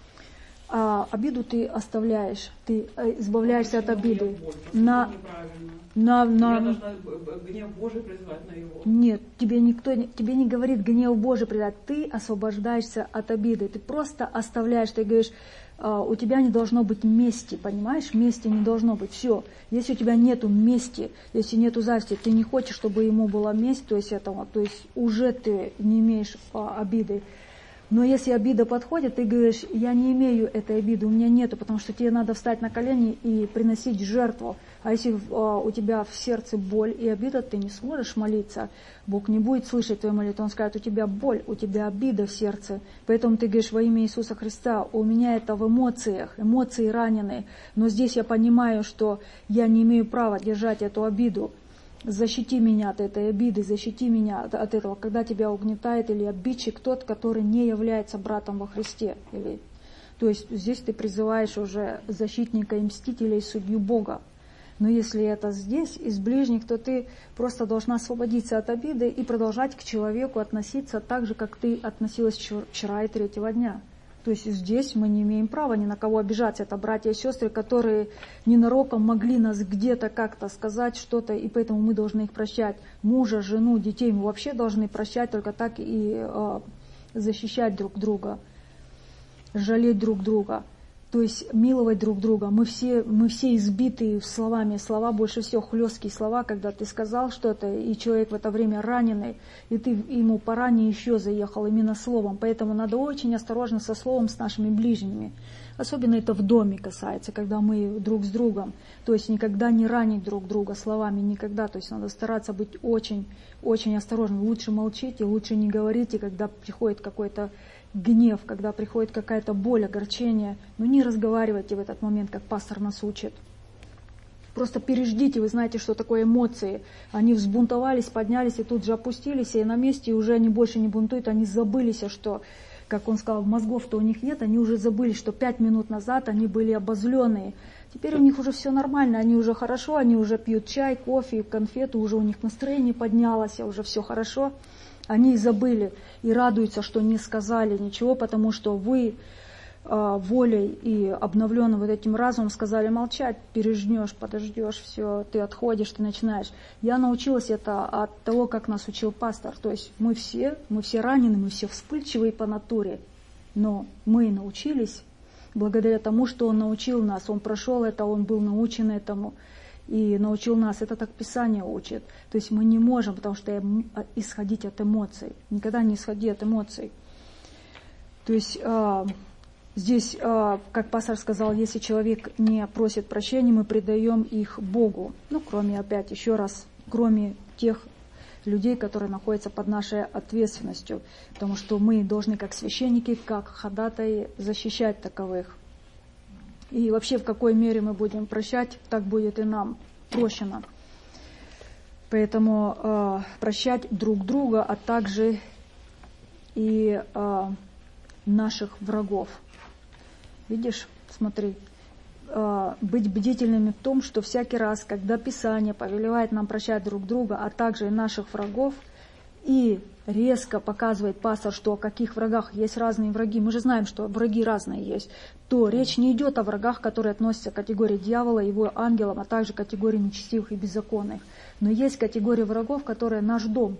А обиду ты оставляешь, ты избавляешься от обиды. На, на, на... Я должна гнев Божий призвать на его. Нет, тебе никто тебе не говорит гнев Божий призвать. Ты освобождаешься от обиды. Ты просто оставляешь, ты говоришь, у тебя не должно быть мести, понимаешь? Мести не должно быть. Все. Если у тебя нету мести, если нету зависти, ты не хочешь, чтобы ему была месть, то есть этого, то есть уже ты не имеешь а, обиды. Но если обида подходит, ты говоришь, я не имею этой обиды, у меня нету, потому что тебе надо встать на колени и приносить жертву. А если а, у тебя в сердце боль и обида, ты не сможешь молиться. Бог не будет слышать твою молитву, Он скажет, у тебя боль, у тебя обида в сердце. Поэтому ты говоришь во имя Иисуса Христа, у меня это в эмоциях, эмоции раненые. Но здесь я понимаю, что я не имею права держать эту обиду. Защити меня от этой обиды, защити меня от этого, когда тебя угнетает или обидчик, тот, который не является братом во Христе. Или, то есть здесь ты призываешь уже защитника и мстителя и судью Бога. Но если это здесь, из ближних, то ты просто должна освободиться от обиды и продолжать к человеку относиться так же, как ты относилась вчера и третьего дня. То есть здесь мы не имеем права ни на кого обижаться. Это братья и сестры, которые ненароком могли нас где-то как-то сказать что-то, и поэтому мы должны их прощать. Мужа, жену, детей мы вообще должны прощать, только так и э, защищать друг друга, жалеть друг друга. То есть миловать друг друга. Мы все, мы все избитые словами. Слова, больше всего хлесткие слова, когда ты сказал что-то, и человек в это время раненый, и ты ему по ране еще заехал именно словом. Поэтому надо очень осторожно со словом с нашими ближними. Особенно это в доме касается, когда мы друг с другом. То есть никогда не ранить друг друга словами, никогда. То есть надо стараться быть очень, очень осторожным. Лучше молчите, лучше не говорите, когда приходит какой-то гнев, когда приходит какая-то боль, огорчение. Но не разговаривайте в этот момент, как пастор нас учит. Просто переждите, вы знаете, что такое эмоции. Они взбунтовались, поднялись и тут же опустились, и на месте уже они больше не бунтуют, они забылись, что... Как он сказал, мозгов-то у них нет, они уже забыли, что пять минут назад они были обозленные. Теперь у них уже все нормально, они уже хорошо, они уже пьют чай, кофе, конфеты, уже у них настроение поднялось, уже все хорошо. Они забыли и радуются, что не сказали ничего, потому что вы э, волей и обновленным вот этим разумом сказали молчать, переждешь, подождешь, все, ты отходишь, ты начинаешь. Я научилась это от того, как нас учил пастор. То есть мы все, мы все ранены, мы все вспыльчивые по натуре, но мы научились благодаря тому, что он научил нас. Он прошел это, он был научен этому и научил нас. Это так Писание учит. То есть мы не можем, потому что исходить от эмоций. Никогда не исходи от эмоций. То есть э, здесь, э, как пастор сказал, если человек не просит прощения, мы предаем их Богу. Ну, кроме, опять, еще раз, кроме тех людей, которые находятся под нашей ответственностью. Потому что мы должны, как священники, как ходатаи, защищать таковых. И вообще, в какой мере мы будем прощать, так будет и нам прощено. Поэтому э, прощать друг друга, а также и э, наших врагов. Видишь, смотри, э, быть бдительными в том, что всякий раз, когда Писание повелевает нам прощать друг друга, а также и наших врагов, и резко показывает пастор, что о каких врагах есть разные враги, мы же знаем, что враги разные есть, то речь не идет о врагах, которые относятся к категории дьявола, его ангелам, а также к категории нечестивых и беззаконных. Но есть категория врагов, которые наш дом.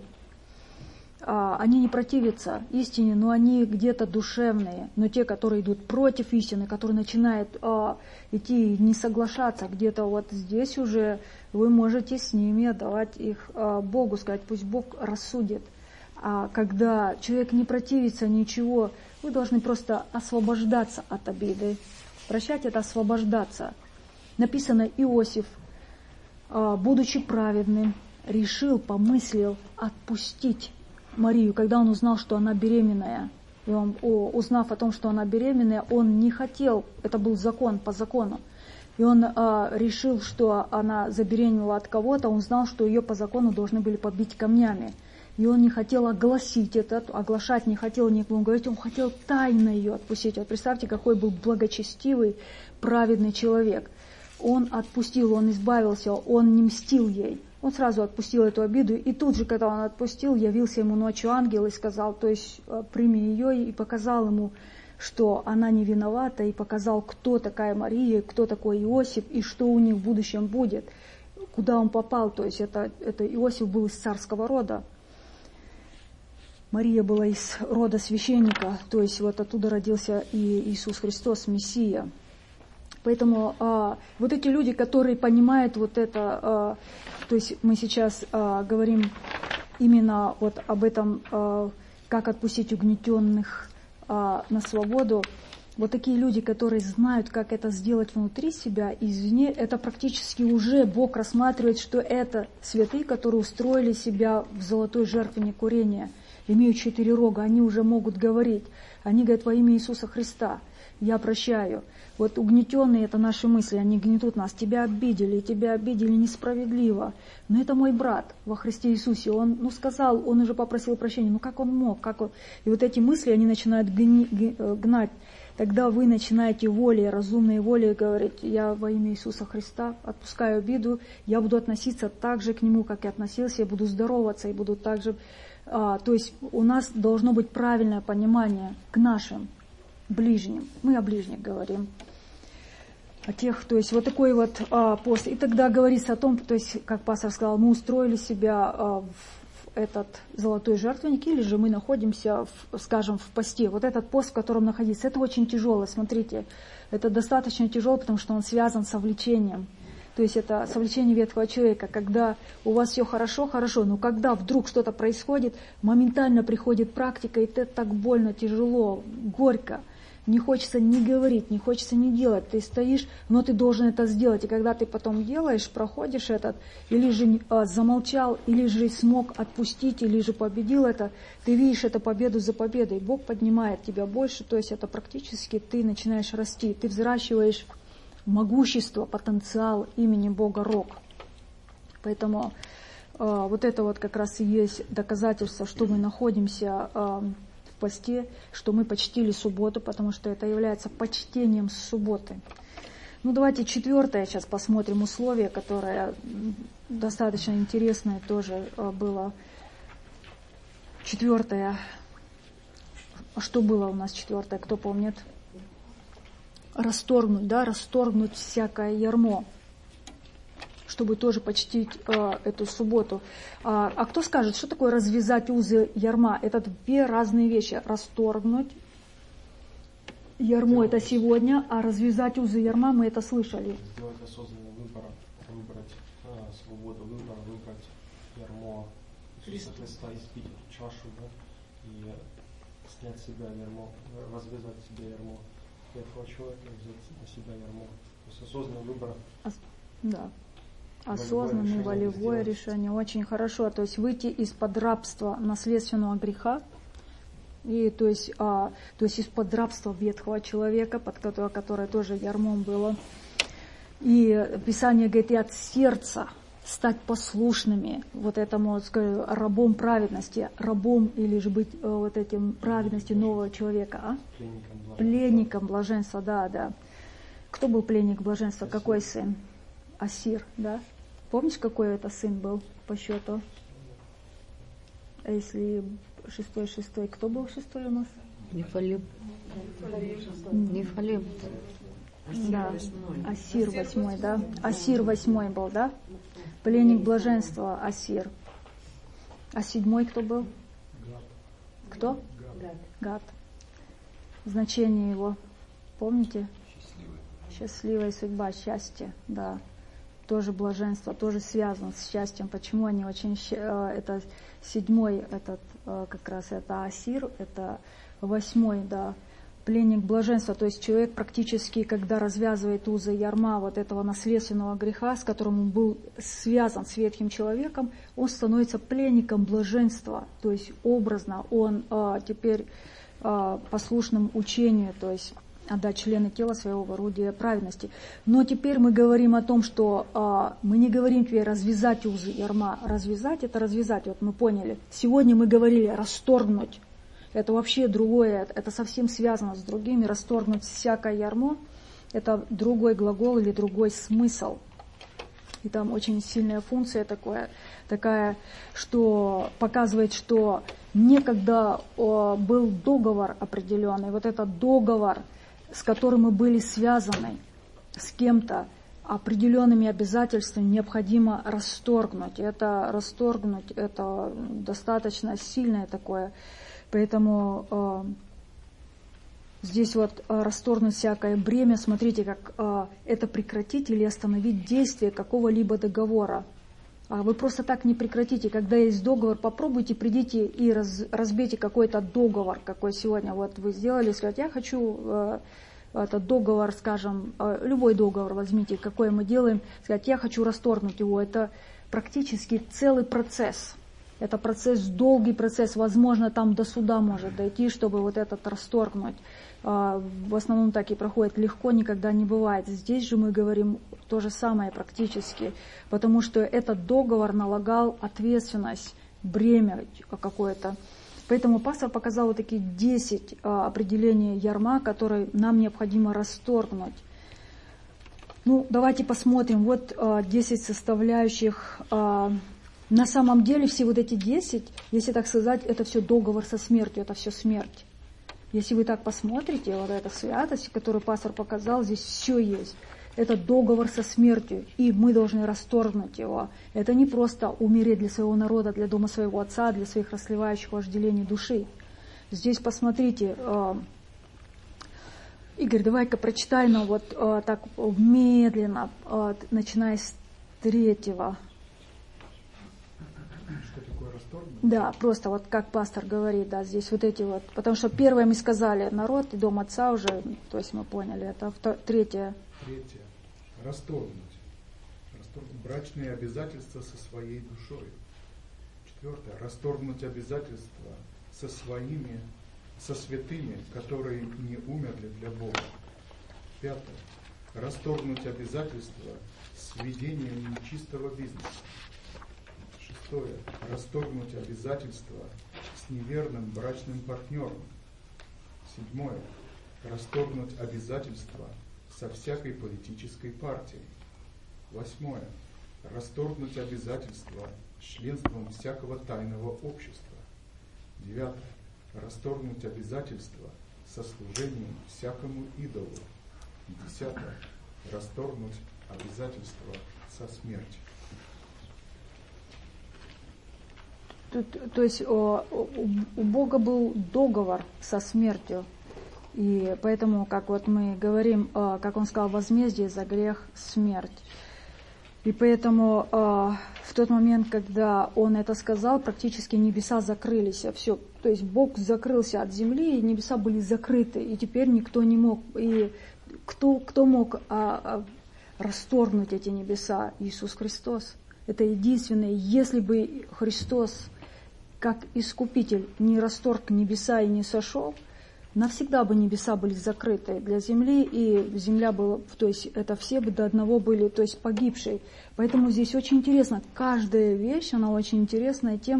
Они не противятся истине, но они где-то душевные. Но те, которые идут против истины, которые начинают а, идти и не соглашаться, где-то вот здесь уже вы можете с ними отдавать их а, Богу, сказать, пусть Бог рассудит. А когда человек не противится ничего, вы должны просто освобождаться от обиды. Прощать — это освобождаться. Написано, Иосиф, а, будучи праведным, решил, помыслил отпустить Марию, когда он узнал, что она беременная. И он, о, узнав о том, что она беременная, он не хотел, это был закон, по закону. И он а, решил, что она забеременела от кого-то, он знал, что ее по закону должны были побить камнями. И он не хотел огласить это, оглашать не хотел никому говорить, он хотел тайно ее отпустить. Вот представьте, какой был благочестивый, праведный человек. Он отпустил, он избавился, он не мстил ей. Он сразу отпустил эту обиду, и тут же, когда он отпустил, явился ему ночью ангел и сказал, то есть прими ее, и показал ему, что она не виновата, и показал, кто такая Мария, кто такой Иосиф, и что у них в будущем будет, куда он попал. То есть это, это Иосиф был из царского рода, Мария была из рода священника, то есть вот оттуда родился и Иисус Христос, Мессия. Поэтому а, вот эти люди, которые понимают вот это, а, то есть мы сейчас а, говорим именно вот об этом, а, как отпустить угнетенных а, на свободу. Вот такие люди, которые знают, как это сделать внутри себя, извне, это практически уже Бог рассматривает, что это святые, которые устроили себя в золотой жертвенник курения, имеют четыре рога, они уже могут говорить. Они говорят во имя Иисуса Христа, я прощаю. Вот угнетенные — это наши мысли, они гнетут нас. Тебя обидели, тебя обидели несправедливо. Но это мой брат во Христе Иисусе. Он ну, сказал, он уже попросил прощения. Ну как он мог? Как он? И вот эти мысли, они начинают гни, гнать. Тогда вы начинаете волей, разумной волей говорить, я во имя Иисуса Христа отпускаю обиду, я буду относиться так же к нему, как и относился, я буду здороваться и буду так же... А, то есть у нас должно быть правильное понимание к нашим ближним. Мы о ближних говорим. О тех, то есть вот такой вот а, пост. И тогда говорится о том, то есть, как пастор сказал, мы устроили себя а, в, этот золотой жертвенник, или же мы находимся, в, скажем, в посте. Вот этот пост, в котором находиться, это очень тяжело, смотрите. Это достаточно тяжело, потому что он связан со влечением. То есть это совлечение ветхого человека, когда у вас все хорошо, хорошо, но когда вдруг что-то происходит, моментально приходит практика, и это так больно, тяжело, горько. Не хочется ни говорить, не хочется ни делать. Ты стоишь, но ты должен это сделать. И когда ты потом делаешь, проходишь этот, или же а, замолчал, или же смог отпустить, или же победил это, ты видишь эту победу за победой. Бог поднимает тебя больше, то есть это практически ты начинаешь расти, ты взращиваешь могущество, потенциал имени Бога Рог. Поэтому э, вот это вот как раз и есть доказательство, что мы находимся э, в посте, что мы почтили субботу, потому что это является почтением субботы. Ну давайте четвертое сейчас посмотрим условие, которое достаточно интересное тоже э, было. Четвертое. Что было у нас четвертое, кто помнит? Расторгнуть, да, расторгнуть всякое ярмо, чтобы тоже почтить э, эту субботу. А, а кто скажет, что такое развязать узы ярма? Это две разные вещи. Расторгнуть ярмо — это сегодня, а развязать узы ярма — мы это слышали. Сделать осознанный выбор, выбрать а, свободу выбора, выбрать ярмо Иисуса Христа, испить эту чашу, да, и снять с себя ярмо, развязать себе ярмо ветхого человека, взять на себя ярмо. То есть осознанный выбор. Ос- да. Осознанное, волевое, волевое решение. Очень хорошо. То есть выйти из-под рабства наследственного греха, и, то есть, а, то есть из-под рабства ветхого человека, под которое, которое тоже ярмом было. И Писание говорит, и от сердца стать послушными вот этому, скажу, рабом праведности, рабом или же быть э, вот этим праведности нового человека, а? Пленником блаженства. Пленником блаженства, да, да. Кто был пленник блаженства? Асир. Какой сын? Асир, да? Помнишь, какой это сын был по счету? А если шестой, шестой, кто был шестой у нас? Нефалим. Нефалим. Да, Асир восьмой, да? Асир восьмой был, да? Пленник блаженства, Асир. А седьмой кто был? Кто? Гад. Гад. Значение его, помните? Счастливый. Счастливая судьба, счастье, да. Тоже блаженство, тоже связано с счастьем. Почему они очень... Это седьмой, этот как раз это Асир, это восьмой, да, пленник блаженства. То есть человек практически, когда развязывает узы ярма вот этого наследственного греха, с которым он был связан с ветхим человеком, он становится пленником блаженства. То есть образно он а, теперь а, послушным учению, то есть отдать члены тела своего в орудие праведности. Но теперь мы говорим о том, что а, мы не говорим теперь развязать узы ярма. Развязать — это развязать, вот мы поняли. Сегодня мы говорили расторгнуть. Это вообще другое, это совсем связано с другими. Расторгнуть всякое ярмо — это другой глагол или другой смысл. И там очень сильная функция такая, такая, что показывает, что некогда о, был договор определенный. Вот этот договор, с которым мы были связаны с кем-то, определенными обязательствами, необходимо расторгнуть. Это расторгнуть, это достаточно сильное такое. Поэтому э, здесь вот э, расторгнуть всякое бремя, смотрите, как э, это прекратить или остановить действие какого-либо договора. А вы просто так не прекратите. Когда есть договор, попробуйте, придите и раз, разбейте какой-то договор, какой сегодня вот вы сделали, сказать, я хочу э, этот договор, скажем, э, любой договор возьмите, какой мы делаем, сказать, я хочу расторгнуть его. Это практически целый процесс. Это процесс, долгий процесс, возможно, там до суда может дойти, чтобы вот этот расторгнуть. В основном так и проходит, легко никогда не бывает. Здесь же мы говорим то же самое практически, потому что этот договор налагал ответственность, бремя какое-то. Поэтому пастор показал вот такие десять определений ярма, которые нам необходимо расторгнуть. Ну, давайте посмотрим, вот десять составляющих. На самом деле все вот эти десять, если так сказать, это все договор со смертью, это все смерть. Если вы так посмотрите, вот эта святость, которую пастор показал, здесь все есть. это договор со смертью, и мы должны расторгнуть его. Это не просто умереть для своего народа, для дома своего отца, для своих расслевающих вожделений души. Здесь посмотрите, Игорь, давай-ка прочитай, но вот так медленно, начиная с третьего. Что такое расторгнуть? Да, просто вот как пастор говорит, да, здесь вот эти вот, потому что первое мы сказали народ и дом отца уже, то есть мы поняли, это втор- третье. Третье. Расторгнуть. Расторгнуть брачные обязательства со своей душой. Четвертое. Расторгнуть обязательства со своими, со святыми, которые не умерли для Бога. Пятое. Расторгнуть обязательства с ведением нечистого бизнеса. Шестое. Расторгнуть обязательства с неверным брачным партнером. Седьмое. Расторгнуть обязательства со всякой политической партией. Восьмое. Расторгнуть обязательства с членством всякого тайного общества. Девятое. Расторгнуть обязательства со служением всякому идолу. Десятое. Расторгнуть обязательства со смертью. Тут, то есть о, у, у Бога был договор со смертью. И поэтому, как вот мы говорим, как он сказал, возмездие за грех — смерть. И поэтому в тот момент, когда он это сказал, практически небеса закрылись. Все. То есть Бог закрылся от земли, и небеса были закрыты. И теперь никто не мог. И кто, кто мог а, а, расторгнуть эти небеса? Иисус Христос. Это единственное. Если бы Христос, как Искупитель, не расторг небеса и не сошел, навсегда бы небеса были закрыты для земли, и земля была, то есть это все бы до одного были, то есть погибшие. Поэтому здесь очень интересно, каждая вещь, она очень интересная тем,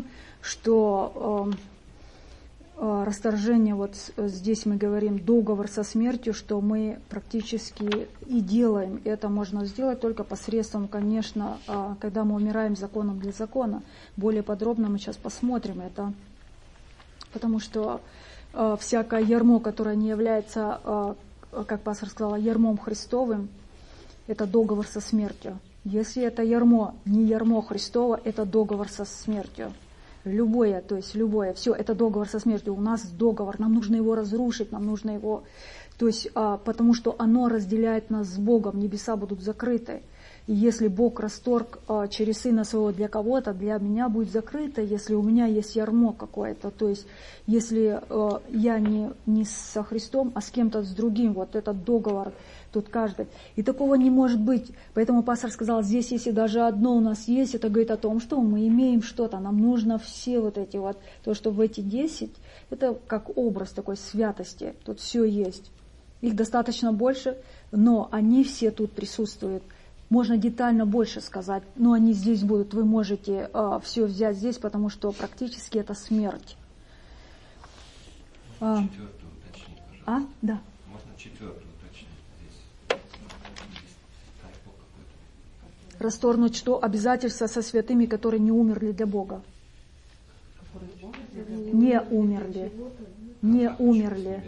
что э, э, расторжение, вот здесь мы говорим договор со смертью, что мы практически и делаем. Это можно сделать только посредством, конечно, э, когда мы умираем законом для закона. Более подробно мы сейчас посмотрим это, потому что всякое ярмо, которое не является, как пастор сказала, ярмом Христовым, это договор со смертью. Если это ярмо не ярмо Христово, это договор со смертью. Любое, то есть любое, все, это договор со смертью. У нас договор, нам нужно его разрушить, нам нужно его, то есть, потому что оно разделяет нас с Богом, небеса будут закрыты. И если Бог расторг а, через Сына Своего для кого-то, для меня будет закрыто, если у меня есть ярмо какое-то. То есть, если а, я не, не со Христом, а с кем-то с другим, вот этот договор тут каждый. И такого не может быть. Поэтому пастор сказал, здесь, если даже одно у нас есть, это говорит о том, что мы имеем что-то. Нам нужно все вот эти вот, то, что в эти десять, это как образ такой святости. Тут все есть. Их достаточно больше, но они все тут присутствуют. Можно детально больше сказать, но они здесь будут. Вы можете э, все взять здесь, потому что практически это смерть. А, Четвертую уточнить, пожалуйста. а? Да. Можно четвертую уточнить здесь? Расторгнуть что? Обязательства со святыми, которые не умерли для Бога. Не умерли. Не умерли.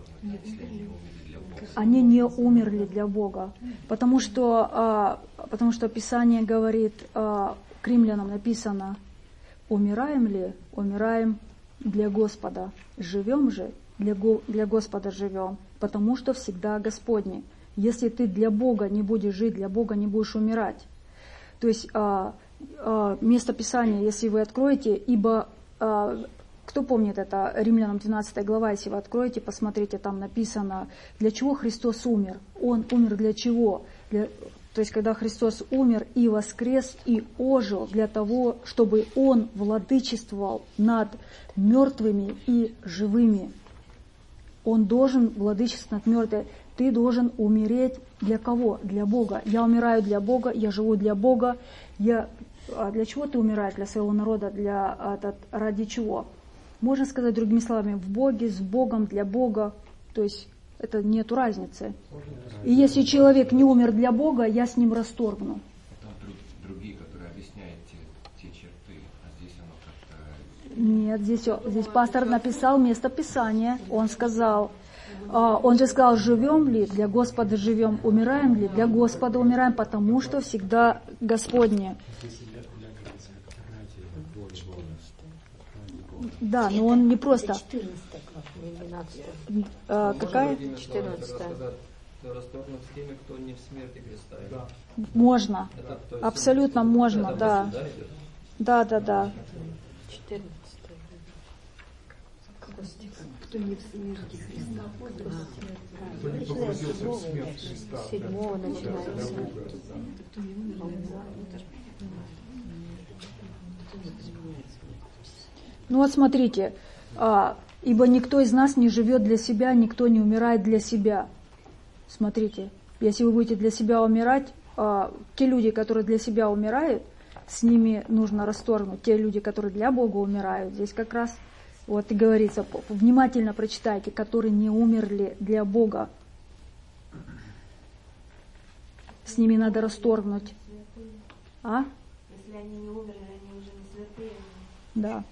Они не умерли для Бога, потому что, потому что Писание говорит, к римлянам написано, умираем ли, умираем для Господа, живем же, для, для Господа живем, потому что всегда Господни. Если ты для Бога не будешь жить, для Бога не будешь умирать. То есть место Писания, если вы откроете, ибо... Кто помнит это, Римлянам двенадцатая глава, если вы откроете, посмотрите, там написано, для чего Христос умер. Он умер для чего? Для, то есть, когда Христос умер и воскрес, и ожил для того, чтобы Он владычествовал над мертвыми и живыми. Он должен владычествовать над мертвыми. Ты должен умереть для кого? Для Бога. Я умираю для Бога, я живу для Бога. Я, для чего ты умираешь? Для своего народа? Для, ради чего? Можно сказать другими словами, в Боге, с Богом, для Бога. То есть это нету разницы. И если человек не умер для Бога, я с ним расторгну. Там другие, которые объясняют те, те черты, а здесь оно как-то... Нет, здесь, здесь пастор написал место Писания. Он сказал, А, он же сказал, живем ли, для Господа живем, умираем ли, для Господа умираем, потому что всегда Господне. Да, но он не просто... А, какая? четырнадцатая. Расторгнут с теми, кто не в смерти Христа. Да. Можно. Это, есть, абсолютно можно, это да. мысль, да. Да, да, да. четырнадцатая. Кто не в смерти Христа. Кто не погрузился в смерть Христа. Седьмого начинается. Ну вот смотрите, а, ибо никто из нас не живет для себя, никто не умирает для себя. Смотрите, если вы будете для себя умирать, а, те люди, которые для себя умирают, с ними нужно расторгнуть. Те люди, которые для Бога умирают, здесь как раз вот и говорится, внимательно прочитайте, которые не умерли для Бога. С ними надо расторгнуть. А? Если они не умерли, они уже не святые. Да.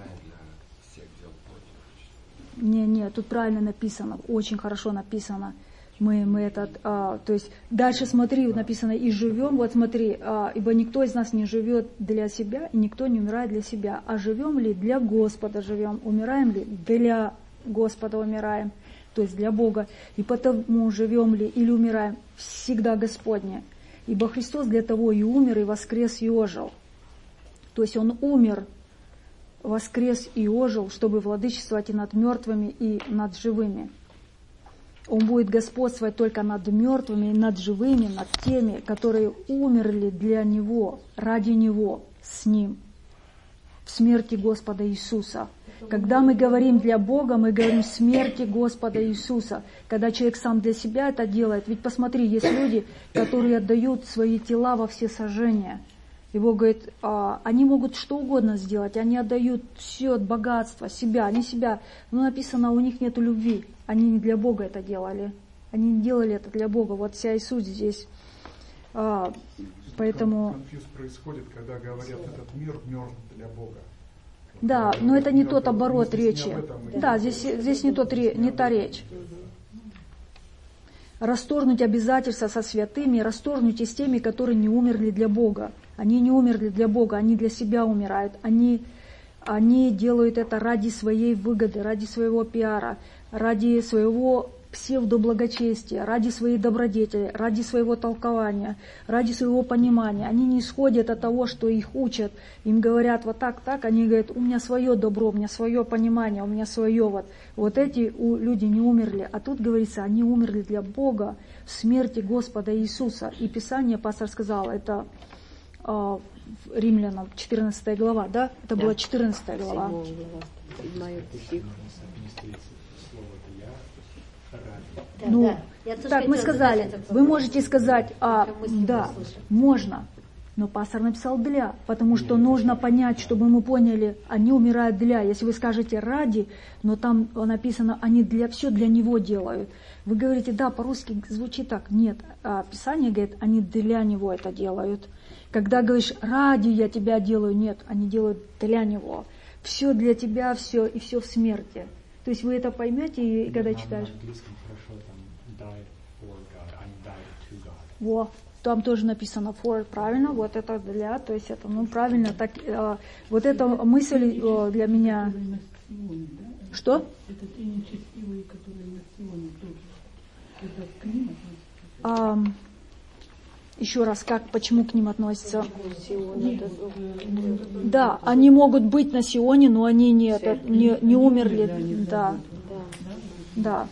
Не, не, тут правильно написано, очень хорошо написано. Мы, мы этот, а, то есть дальше смотри, написано и живем. Вот смотри, а, ибо никто из нас не живет для себя, и никто не умирает для себя. А живем ли для Господа живем, умираем ли для Господа умираем, то есть для Бога. И потому живем ли или умираем всегда Господне. Ибо Христос для того и умер, и воскрес, и ожил. То есть Он умер, воскрес и ожил, чтобы владычествовать и над мертвыми, и над живыми. Он будет господствовать только над мертвыми и над живыми, над теми, которые умерли для Него, ради Него, с Ним, в смерти Господа Иисуса. Когда мы говорим для Бога, мы говорим в смерти Господа Иисуса. Когда человек сам для себя это делает, ведь посмотри, есть люди, которые отдают свои тела во всесожжение. И Бог говорит, а, они могут что угодно сделать, они отдают все от богатства, себя, они себя. Но написано, у них нет любви. Они не для Бога это делали. Они не делали это для Бога. Вот вся и суть здесь. А, поэтому... Конфьюз происходит, когда говорят, этот мир мертв для Бога. Да, но это не тот оборот речи. Да, здесь, здесь не, тот, не та речь. Расторгнуть обязательства со святыми, расторгнуть с теми, которые не умерли для Бога. Они не умерли для Бога, они для себя умирают. Они, они делают это ради своей выгоды, ради своего пиара, ради своего псевдоблагочестия, ради своей добродетели, ради своего толкования, ради своего понимания. Они не исходят от того, что их учат. Им говорят вот так, так, они говорят, у меня свое добро, у меня свое понимание, у меня свое вот. Вот эти люди не умерли. А тут говорится, они умерли для Бога в смерти Господа Иисуса. И Писание, пастор сказал, это э, Римлянам четырнадцатая глава, да? Это да. Была четырнадцатая глава. Да, ну, да. так мы сказали, вы можете сказать, а, да, можно, но пастор написал для, потому что нужно понять, чтобы мы поняли, они умирают для. Если вы скажете ради, но там написано, они для все для него делают. Вы говорите, да, по-русски звучит так, нет, а Писание говорит, они для него это делают. Когда говоришь, ради я тебя делаю, нет, они делают для него. Все для тебя, все и все в смерти. То есть вы это поймете, и когда читаешь. Во, там тоже написано for, правильно, вот это для, то есть это, ну, правильно, так, э, вот эта мысль э, для меня. Что? Это те нечестивые, которые на Сионе тоже. Это к ним относится? А, еще раз, как, почему к ним относятся? Да, они могут быть на Сионе, но они не, это, не, не умерли. Да, да.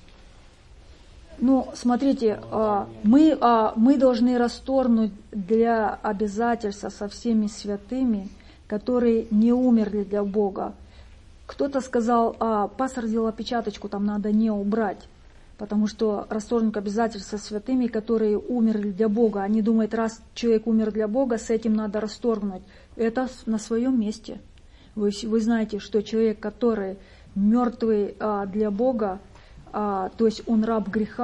Ну, смотрите, мы, мы должны расторгнуть для обязательства со всеми святыми, которые не умерли для Бога. Кто-то сказал, а, пастор сделал опечаточку, там надо не убрать, потому что расторгнуть обязательства со святыми, которые умерли для Бога. Они думают, раз человек умер для Бога, с этим надо расторгнуть. Это на своем месте. Вы, вы знаете, что человек, который мертвый а, для Бога, А, то есть он раб греха,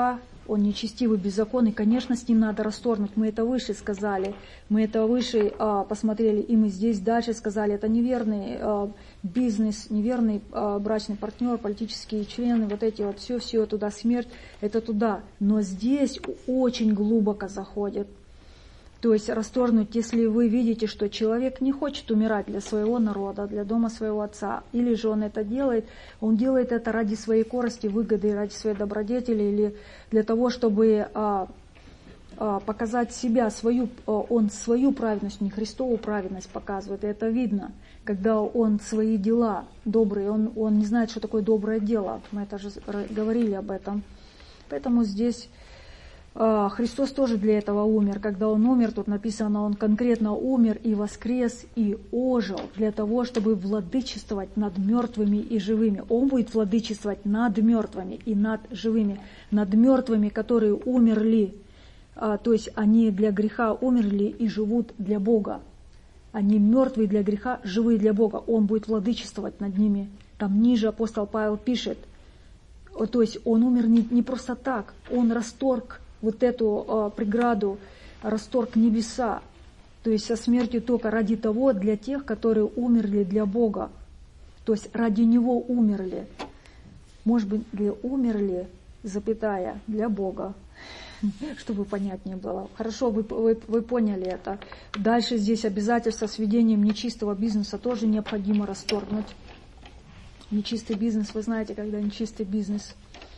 он нечестивый, беззаконный, конечно, с ним надо расторгнуть. Мы это выше сказали, мы это выше а, посмотрели, и мы здесь дальше сказали, это неверный а, бизнес, неверный а, брачный партнер, политические члены, вот эти вот, все-все туда, смерть, это туда. Но здесь очень глубоко заходит. То есть расторгнуть, если вы видите, что человек не хочет умирать для своего народа, для дома своего отца, или же он это делает, он делает это ради своей корысти, выгоды, ради своей добродетели, или для того, чтобы а, а, показать себя, свою, а, он свою праведность, не Христову праведность показывает, и это видно, когда он свои дела добрые, он, он не знает, что такое доброе дело, мы это же говорили об этом. Поэтому здесь Христос тоже для этого умер. Когда Он умер, тут написано, Он конкретно умер и воскрес, и ожил для того, чтобы владычествовать над мертвыми и живыми. Он будет владычествовать над мертвыми и над живыми. Над мертвыми, которые умерли, то есть они для греха умерли и живут для Бога. Они мертвые для греха, живые для Бога. Он будет владычествовать над ними. Там ниже апостол Павел пишет, то есть Он умер не, не просто так, Он расторг вот эту э, преграду, расторг небеса, то есть со смертью только ради того, для тех, которые умерли для Бога, то есть ради Него умерли. Может быть, для умерли, запятая, для Бога, чтобы понятнее было. Хорошо, вы, вы, вы поняли это. Дальше здесь обязательства с ведением нечистого бизнеса тоже необходимо расторгнуть. Нечистый бизнес, вы знаете, когда нечистый бизнес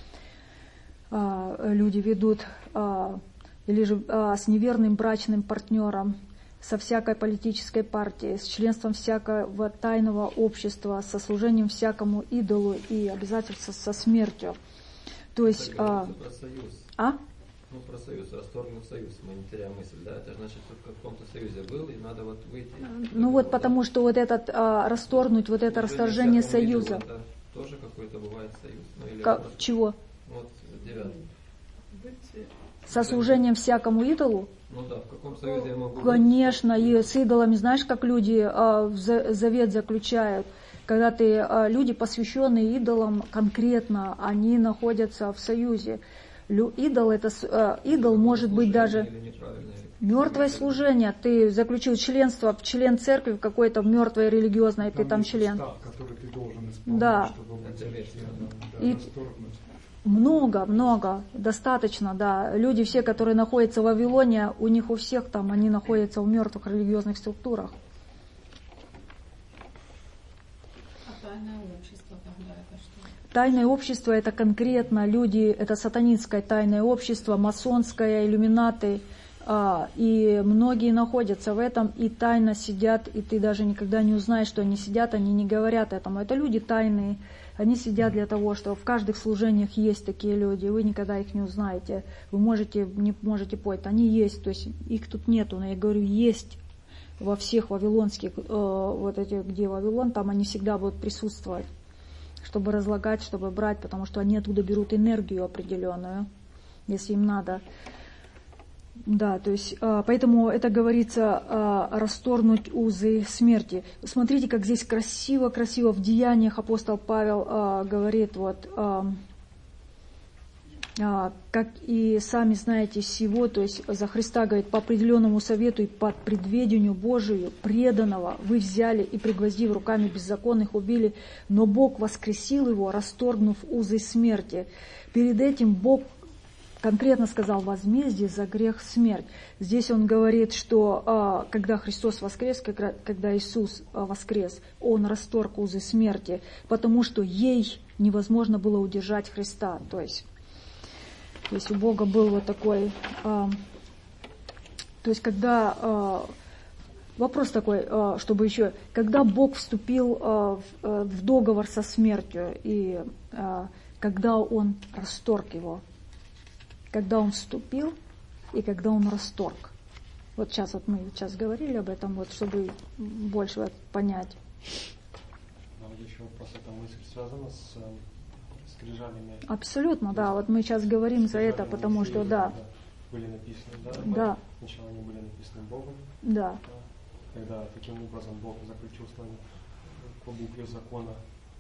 люди ведут, или же с неверным брачным партнером, со всякой политической партией, с членством всякого тайного общества, со служением всякому идолу и обязательства со смертью. То есть... А? а? Ну, про союз, расторгнуть союз, мы не теряем мысль, да? Это значит, что в каком-то союзе был, и надо вот выйти. Ну вот, потому что вот этот, а, расторгнуть, вот это расторжение союза. Это тоже какой-то бывает союз. Ну, или как, просто... Чего? Вот, девятый. Со служением всякому идолу? Ну да, в каком союзе я могу... Конечно, и с идолами, знаешь, как люди а, завет заключают, когда ты, а, люди, посвященные идолам конкретно, они находятся в союзе. Идол, это, а, идол может быть даже мертвое служение. Ты заключил членство, член церкви какой-то мертвой религиозной, там ты там член. Устав, который ты должен исполнить, да. чтобы быть членом, да, и много, много, достаточно, да. Люди все, которые находятся в Вавилоне, у них у всех там, они находятся в мертвых религиозных структурах. А тайное общество тогда это что? Тайное общество это конкретно люди, это сатанинское тайное общество, масонское, иллюминаты, а, и многие находятся в этом и тайно сидят, и ты даже никогда не узнаешь, что они сидят, они не говорят этому. Это люди тайные. Они сидят для того, что в каждых служениях есть такие люди, вы никогда их не узнаете, вы можете, не можете понять, они есть, то есть их тут нету, но я говорю, есть во всех вавилонских, э, вот этих, где Вавилон, там они всегда будут присутствовать, чтобы разлагать, чтобы брать, потому что они оттуда берут энергию определенную, если им надо. Да, то есть, поэтому это говорится расторгнуть узы смерти. Смотрите, как здесь красиво-красиво в Деяниях апостол Павел говорит, вот, как и сами знаете всего, то есть за Христа, говорит, по определенному совету и по предведению Божию преданного вы взяли и, пригвоздив руками беззаконных, убили, но Бог воскресил его, расторгнув узы смерти. Перед этим Бог конкретно сказал возмездие за грех смерть. Здесь он говорит, что когда Христос воскрес, когда Иисус воскрес, Он расторг узы смерти, потому что ей невозможно было удержать Христа. То есть, то есть у Бога был вот такой... То есть когда... Вопрос такой, чтобы еще... Когда Бог вступил в договор со смертью, и когда Он расторг его, когда он вступил и когда он расторг. Вот сейчас вот мы сейчас говорили об этом, вот, чтобы больше вот понять. А вот еще вопрос, эта мысль связана с скрижалями? Абсолютно, да. Вот мы сейчас говорим за это, потому что, да. Были написаны, да? Да. Сначала они были написаны Богом. Да. Когда таким образом Бог заключил с нами по букве закона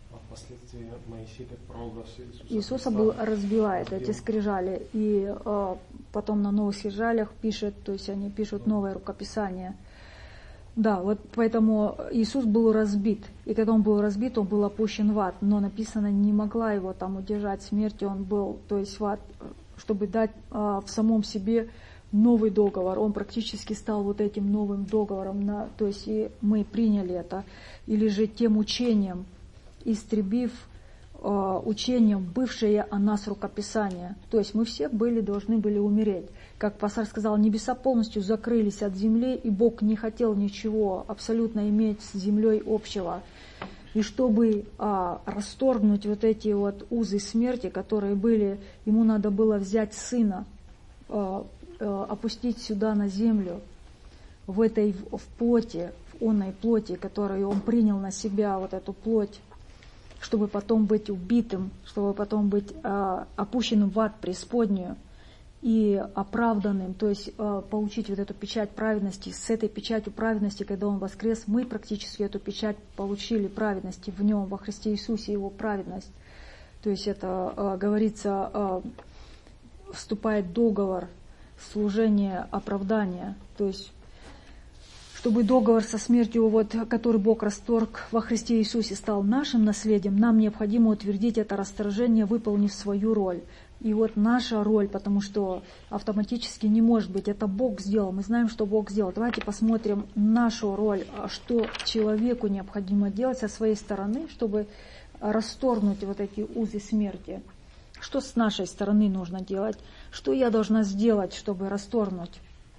а впоследствии Моисей, как прообраз Иисуса, Иисуса Христа, был, разбивает разбил. эти скрижали, и э, потом на новых скрижалях пишет, то есть они пишут новое рукописание. Да, вот поэтому Иисус был разбит, и когда он был разбит, он был опущен в ад, но написано, не могла его там удержать смерть, он был, то есть в ад, чтобы дать э, в самом себе новый договор, он практически стал вот этим новым договором, на, то есть и мы приняли это, или же тем учением, истребив э, учением бывшее о нас рукописание, то есть мы все были, должны были умереть. Как пастор сказал, небеса полностью закрылись от земли, и Бог не хотел ничего абсолютно иметь с землей общего. И чтобы а, расторгнуть вот эти вот узы смерти, которые были, ему надо было взять сына, а, а, опустить сюда на землю, в этой в плоти, в онной плоти, которую он принял на себя, вот эту плоть, чтобы потом быть убитым, чтобы потом быть а, опущенным в ад преисподнюю и оправданным, то есть э, получить вот эту печать праведности. С этой печатью праведности, когда Он воскрес, мы практически эту печать получили праведности в Нем, во Христе Иисусе, Его праведность. То есть это, э, говорится, э, вступает договор служения, оправдания. То есть, чтобы договор со смертью, вот, который Бог расторг во Христе Иисусе, стал нашим наследием, нам необходимо утвердить это расторжение, выполнив свою роль. И вот наша роль, потому что автоматически не может быть, это Бог сделал, мы знаем, что Бог сделал. Давайте посмотрим нашу роль, что человеку необходимо делать со своей стороны, чтобы расторгнуть вот эти узы смерти. Что с нашей стороны нужно делать? Что я должна сделать, чтобы расторгнуть?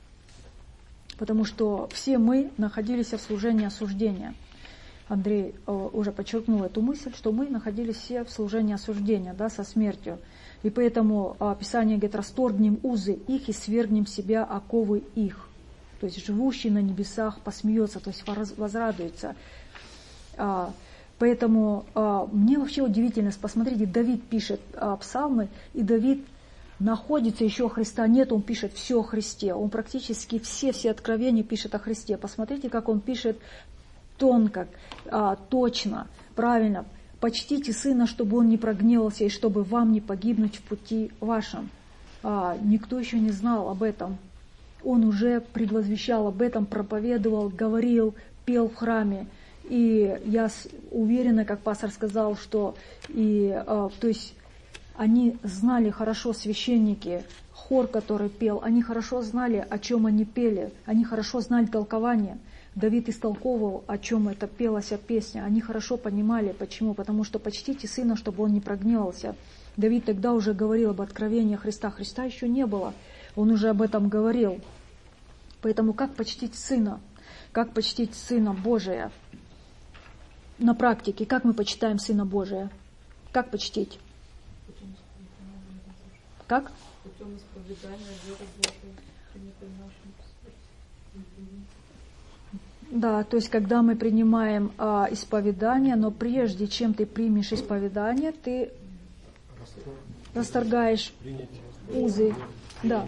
Потому что все мы находились в служении осуждения. Андрей уже подчеркнул эту мысль, что мы находились все в служении осуждения, да, со смертью. И поэтому а, Писание говорит, расторгнем узы их и свергнем себя оковы их. То есть живущий на небесах посмеется, то есть возрадуется. А, поэтому а, мне вообще удивительно, посмотрите, Давид пишет а, псалмы, и Давид находится еще о Христа нет, он пишет все о Христе. Он практически все-все откровения пишет о Христе. Посмотрите, как он пишет тонко, а, точно, правильно. Почтите сына, чтобы он не прогневался, и чтобы вам не погибнуть в пути вашем. А, никто еще не знал об этом. Он уже предвозвещал об этом, проповедовал, говорил, пел в храме. И я уверена, как пастор сказал, что и, а, то есть они знали хорошо, священники, хор, который пел, они хорошо знали, о чем они пели, они хорошо знали толкование. Давид истолковывал, о чем это пелась песня. Они хорошо понимали, почему. Потому что почтите сына, чтобы он не прогневался. Давид тогда уже говорил об откровении Христа. Христа еще не было. Он уже об этом говорил. Поэтому как почтить сына? Как почтить сына Божия? На практике, как мы почитаем сына Божия? Как почтить? Как? Путем исповедания веры Божией, принятой в нашем сердце. Да, то есть когда мы принимаем а, исповедание, но прежде чем ты примешь исповедание, ты расторгаешь узы. Да.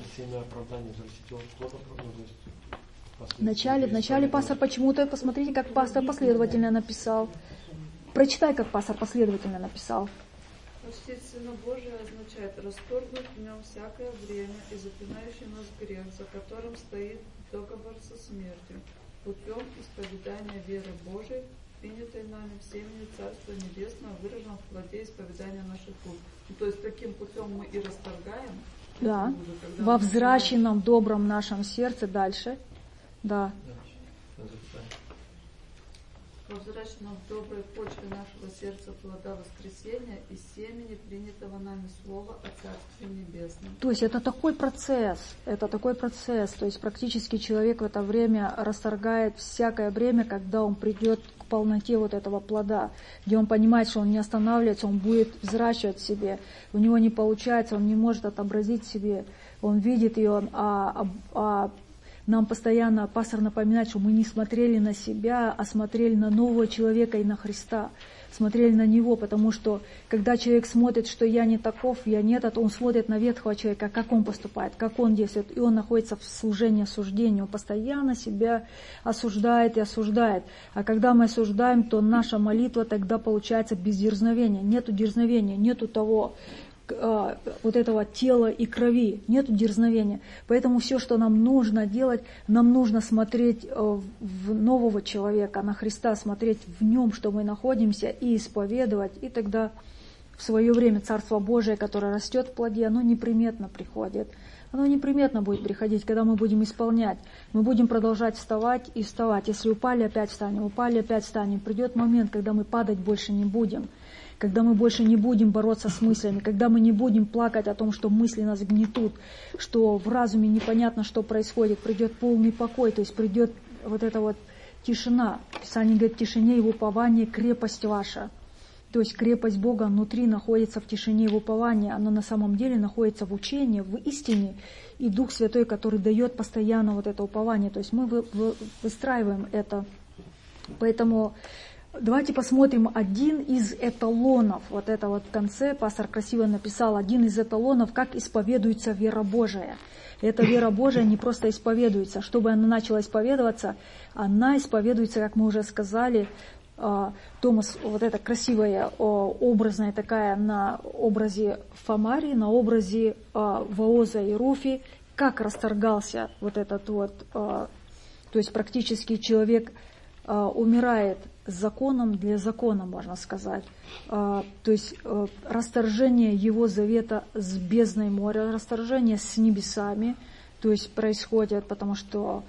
Вначале, вначале пастор почему-то, посмотрите, как пастор последовательно написал. Прочитай, как пастор последовательно написал. Почтить Сына Божия означает расторгнуть в нем всякое время и запинающий нас грех, за которым стоит договор со смертью, путем исповедания веры Божией, принятой нами в семени Царства Небесного, выраженном в плоде исповедания наших уст. Ну, то есть таким путем мы и расторгаем. Да, Узы, во взращенном добром нашем сердце дальше. Да. Во взращенном в доброй почве нашего сердца плода воскресения и семени, принятого нами слова о Царстве Небесном. То есть это такой процесс, это такой процесс. То есть практически человек в это время расторгает всякое время, когда он придет к полноте вот этого плода, где он понимает, что он не останавливается, он будет взращивать в себе. У него не получается, он не может отобразить себе, он видит ее, а, а, а нам постоянно пастор напоминает, что мы не смотрели на себя, а смотрели на нового человека и на Христа. смотрели на него, потому что когда человек смотрит, что я не таков, я не этот, он смотрит на ветхого человека, как он поступает, как он действует, и он находится в служении осуждения, он постоянно себя осуждает и осуждает. А когда мы осуждаем, то наша молитва тогда получается без дерзновения, нету дерзновения, нету того, вот этого тела и крови, нету дерзновения. Поэтому все, что нам нужно делать, нам нужно смотреть в нового человека, на Христа, смотреть в нем, что мы находимся, и исповедовать, и тогда в свое время Царство Божие, которое растет в плоде, оно неприметно приходит. Оно неприметно будет приходить, когда мы будем исполнять. Мы будем продолжать вставать и вставать. Если упали, опять встанем, упали, опять встанем. Придет момент, когда мы падать больше не будем. Когда мы больше не будем бороться с мыслями, когда мы не будем плакать о том, что мысли нас гнетут, что в разуме непонятно, что происходит, придет полный покой, то есть придет вот эта вот тишина. Писание говорит, в тишине и в уповании крепость ваша. То есть крепость Бога внутри находится в тишине и в уповании, она на самом деле находится в учении, в истине, и Дух Святой, который дает постоянно вот это упование. То есть мы выстраиваем это. Поэтому давайте посмотрим один из эталонов. Вот это вот в конце пастор красиво написал, один из эталонов, как исповедуется вера Божия. Эта вера Божия не просто исповедуется. Чтобы она начала исповедоваться, она исповедуется, как мы уже сказали, Томас, вот эта красивая, образная такая на образе Фомарии, на образе Вооза и Руфи, как расторгался вот этот вот, то есть практически человек умирает с законом для закона, можно сказать. То есть расторжение его завета с бездной моря, расторжение с небесами, то есть происходит, потому что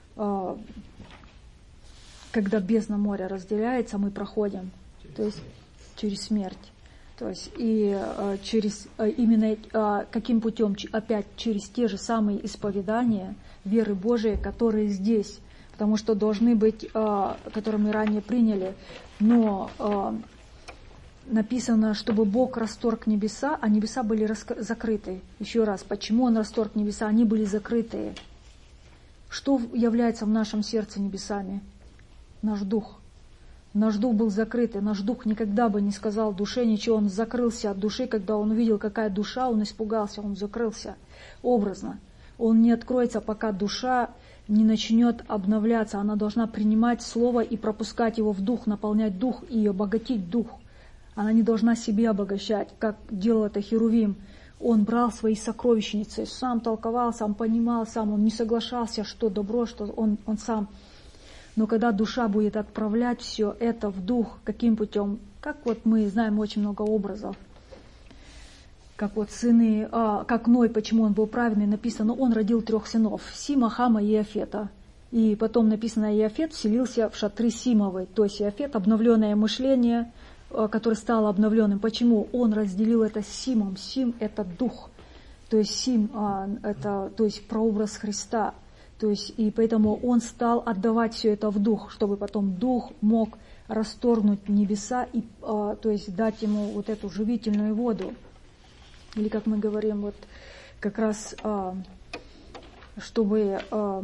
когда бездна моря разделяется, мы проходим, то есть через смерть. То есть и э, через э, именно э, каким путем? Опять через те же самые исповедания веры Божией, которые здесь, потому что должны быть, э, которые мы ранее приняли, но э, написано, чтобы Бог расторг небеса, а небеса были раска- закрыты. Еще раз, почему Он расторг небеса? Они были закрытые. Что является в нашем сердце небесами? Наш дух. Наш дух был закрыт, и наш дух никогда бы не сказал душе ничего. Он закрылся от души, когда он увидел, какая душа, он испугался, он закрылся образно. Он не откроется, пока душа не начнет обновляться. Она должна принимать слово и пропускать его в дух, наполнять дух и обогатить дух. Она не должна себе обогащать, как делал это Херувим. Он брал свои сокровищницы, сам толковал, сам понимал, сам он не соглашался, что добро, что он, он сам. Но когда душа будет отправлять все это в дух, каким путем? Как вот мы знаем очень много образов. Как вот сыны, а, как Ной, почему он был праведный, написано, он родил трех сынов, Сима, Хама и Иафета. И потом написано, Иафет вселился в шатры Симовой. То есть Иафет, обновленное мышление, которое стало обновленным. Почему? Он разделил это с Симом. Сим – это дух. То есть Сим а, – это то есть прообраз Христа. То есть, и поэтому он стал отдавать все это в дух, чтобы потом дух мог расторгнуть небеса и а, то есть дать ему вот эту живительную воду. Или, как мы говорим, вот как раз, а, чтобы а,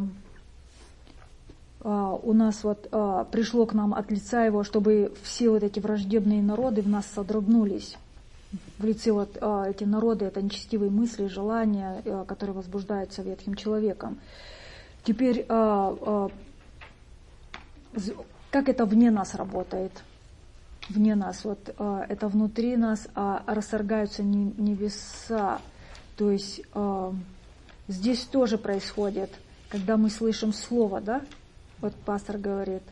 а, у нас вот а, пришло к нам от лица его, чтобы все вот эти враждебные народы в нас содрогнулись. В лице вот а, эти народы, это нечестивые мысли, желания, а, которые возбуждаются ветхим человеком. Теперь, а, а, как это вне нас работает? Вне нас, вот а, это внутри нас, а расторгаются небеса. То есть а, здесь тоже происходит, когда мы слышим слово, да? Вот пастор говорит.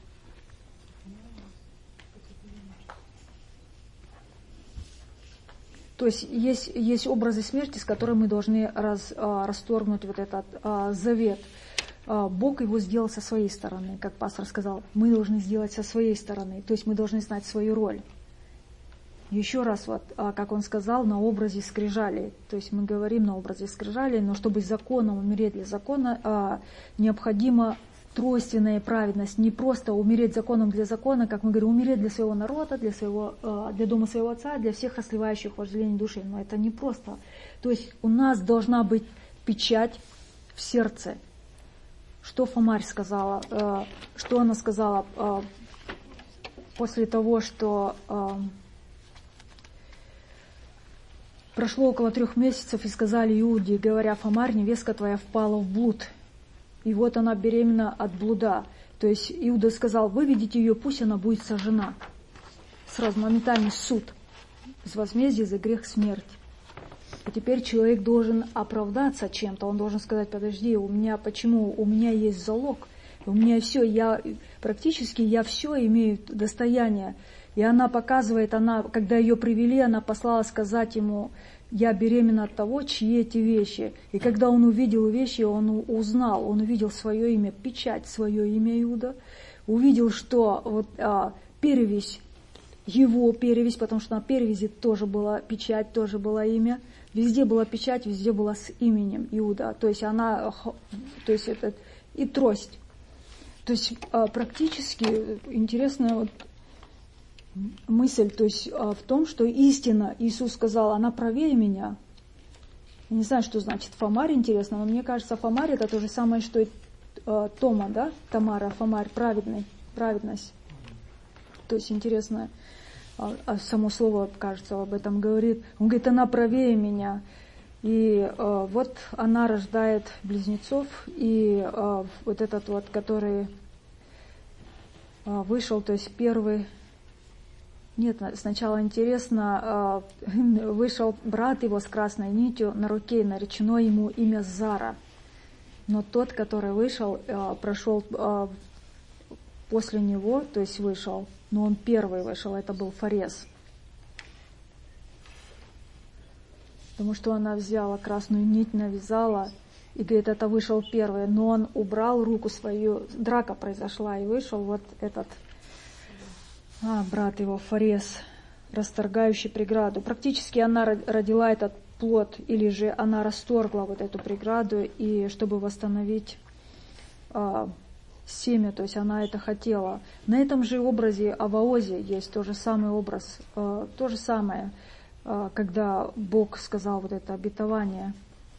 То есть есть, есть образы смерти, с которыми мы должны раз, а, расторгнуть вот этот а, завет. Бог его сделал со своей стороны, как пастор сказал, мы должны сделать со своей стороны, то есть мы должны знать свою роль. Еще раз, вот, как он сказал, на образе скрижали, то есть мы говорим на образе скрижали, но чтобы законом умереть для закона, необходима тройственная праведность, не просто умереть законом для закона, как мы говорим, умереть для своего народа, для, своего, для дома своего отца, для всех расливающих вожделений души, но это не просто. То есть у нас должна быть печать в сердце. Что Фомарь сказала, что она сказала, после того, что э, прошло около трех месяцев, и сказали Иуде, говоря: Фомарь, невестка твоя впала в блуд, и вот она беременна от блуда. То есть Иуда сказал: выведите ее, пусть она будет сожжена. Сразу моментальный суд, с возмездия за грех смерть. А теперь человек должен оправдаться чем-то, он должен сказать: подожди, у меня почему? У меня есть залог, у меня все, я практически я все имею достояние. И она показывает, она, когда ее привели, она послала сказать ему: я беременна от того, чьи эти вещи. И когда он увидел вещи, он узнал, он увидел свое имя, печать, свое имя Иуда, увидел, что вот а, перевесь, его перевесь, потому что на перевязи тоже была печать, тоже было имя. Везде была печать, везде была с именем Иуда. То есть она, то есть это и трость. То есть практически интересная вот мысль, то есть в том, что истина, Иисус сказал, она правее меня. Я не знаю, что значит Фомарь, интересно, но мне кажется, Фомарь это то же самое, что и Тома, да? Тамара, Фомарь, праведный, праведность. То есть интересно. А само слово, кажется, об этом говорит. Он говорит, она правее меня. И э, вот она рождает близнецов, и э, вот этот вот, который э, вышел, то есть первый... Нет, сначала интересно, э, вышел брат его с красной нитью на руке, наречено ему имя Зара. Но тот, который вышел, э, прошел э, после него, то есть вышел, но он первый вышел, это был Фарес. Потому что она взяла красную нить, навязала, и говорит, это вышел первый. Но он убрал руку свою, драка произошла, и вышел вот этот а, брат его, Фарес, расторгающий преграду. Практически она родила этот плод, или же она расторгла вот эту преграду, и чтобы восстановить а, семя, то есть она это хотела. На этом же образе Аваозе есть тот же самый образ, э, то же самое, э, когда Бог сказал вот это обетование.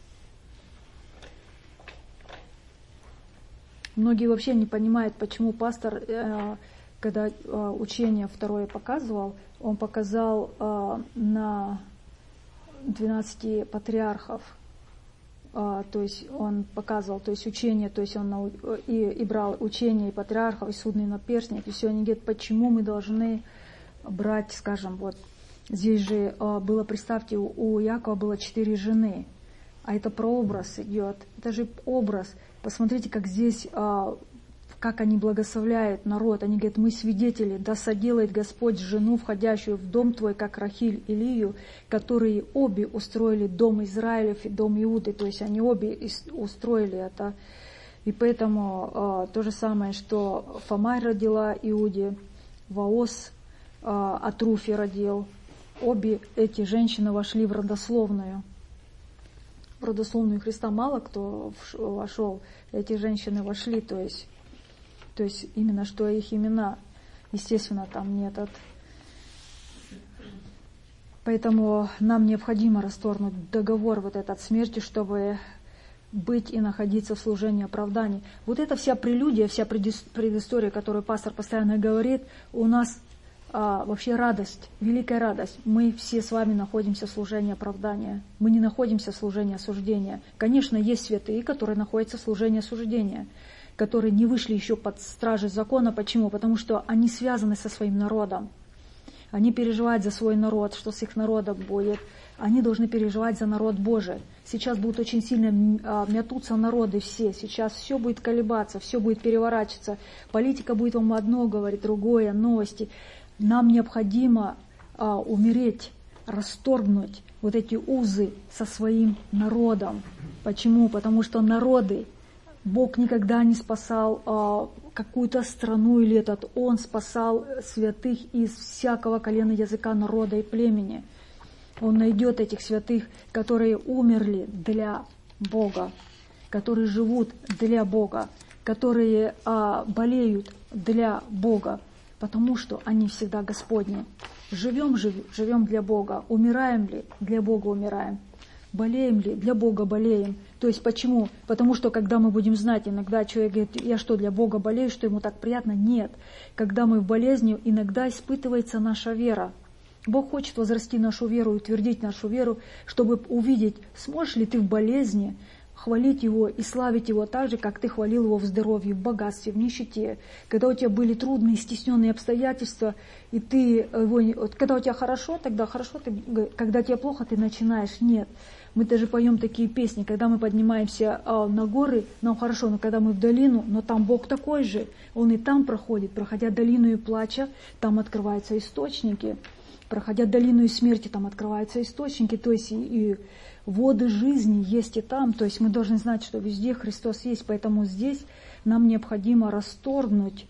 Многие вообще не понимают, почему пастор, э, когда э, учение второе показывал, он показал э, на двенадцати патриархов. Uh, то есть он показывал, то есть учение, то есть он и, и брал учение и патриархов, и судный наперстник, и все. Они говорят, почему мы должны брать, скажем, вот здесь же uh, было, представьте, у, у Якова было четыре жены, а это прообраз идет, это же образ. Посмотрите, как здесь, uh, как они благословляют народ. Они говорят, мы свидетели, да соделает Господь жену, входящую в дом твой, как Рахиль и Лию, которые обе устроили дом Израилев и дом Иуды. То есть они обе устроили это. И поэтому э, то же самое, что Фомарь родила Иуде, Ваос э, от Руфи родил. Обе эти женщины вошли в родословную. В родословную Христа мало кто вошел. Эти женщины вошли, то есть То есть именно что их имена, естественно, там нет. От... Поэтому нам необходимо расторгнуть договор вот этот смерти, чтобы быть и находиться в служении оправданий. Вот эта вся прелюдия, вся предыстория, которую пастор постоянно говорит, у нас а, вообще радость, великая радость. Мы все с вами находимся в служении оправдания. Мы не находимся в служении осуждения. Конечно, есть святые, которые находятся в служении осуждения, которые не вышли еще под стражей закона. Почему? Потому что они связаны со своим народом. Они переживают за свой народ, что с их народом будет. Они должны переживать за народ Божий. Сейчас будут очень сильно мятутся народы все. Сейчас все будет колебаться, все будет переворачиваться. Политика будет вам одно говорить, другое, новости. Нам необходимо а, умереть, расторгнуть вот эти узы со своим народом. Почему? Потому что народы, Бог никогда не спасал а, какую-то страну или этот. Он спасал святых из всякого колена, языка, народа и племени. Он найдет этих святых, которые умерли для Бога, которые живут для Бога, которые а, болеют для Бога, потому что они всегда Господни. Живем, жив, живем для Бога, умираем ли, для Бога умираем. болеем ли? Для Бога болеем. То есть почему? Потому что когда мы будем знать, иногда человек говорит, я что, для Бога болею, что ему так приятно? Нет. Когда мы в болезни, иногда испытывается наша вера. Бог хочет возрасти нашу веру, утвердить нашу веру, чтобы увидеть, сможешь ли ты в болезни хвалить Его и славить Его так же, как ты хвалил Его в здоровье, в богатстве, в нищете. Когда у тебя были трудные, стесненные обстоятельства, и ты его, когда у тебя хорошо, тогда хорошо, ты, когда тебе плохо, ты начинаешь. Нет. Мы даже поем такие песни, когда мы поднимаемся а, на горы, нам хорошо, но когда мы в долину, но там Бог такой же, Он и там проходит, проходя долину и плача, там открываются источники, проходя долину и смерти, там открываются источники, то есть и, и воды жизни есть и там, то есть мы должны знать, что везде Христос есть, поэтому здесь нам необходимо расторгнуть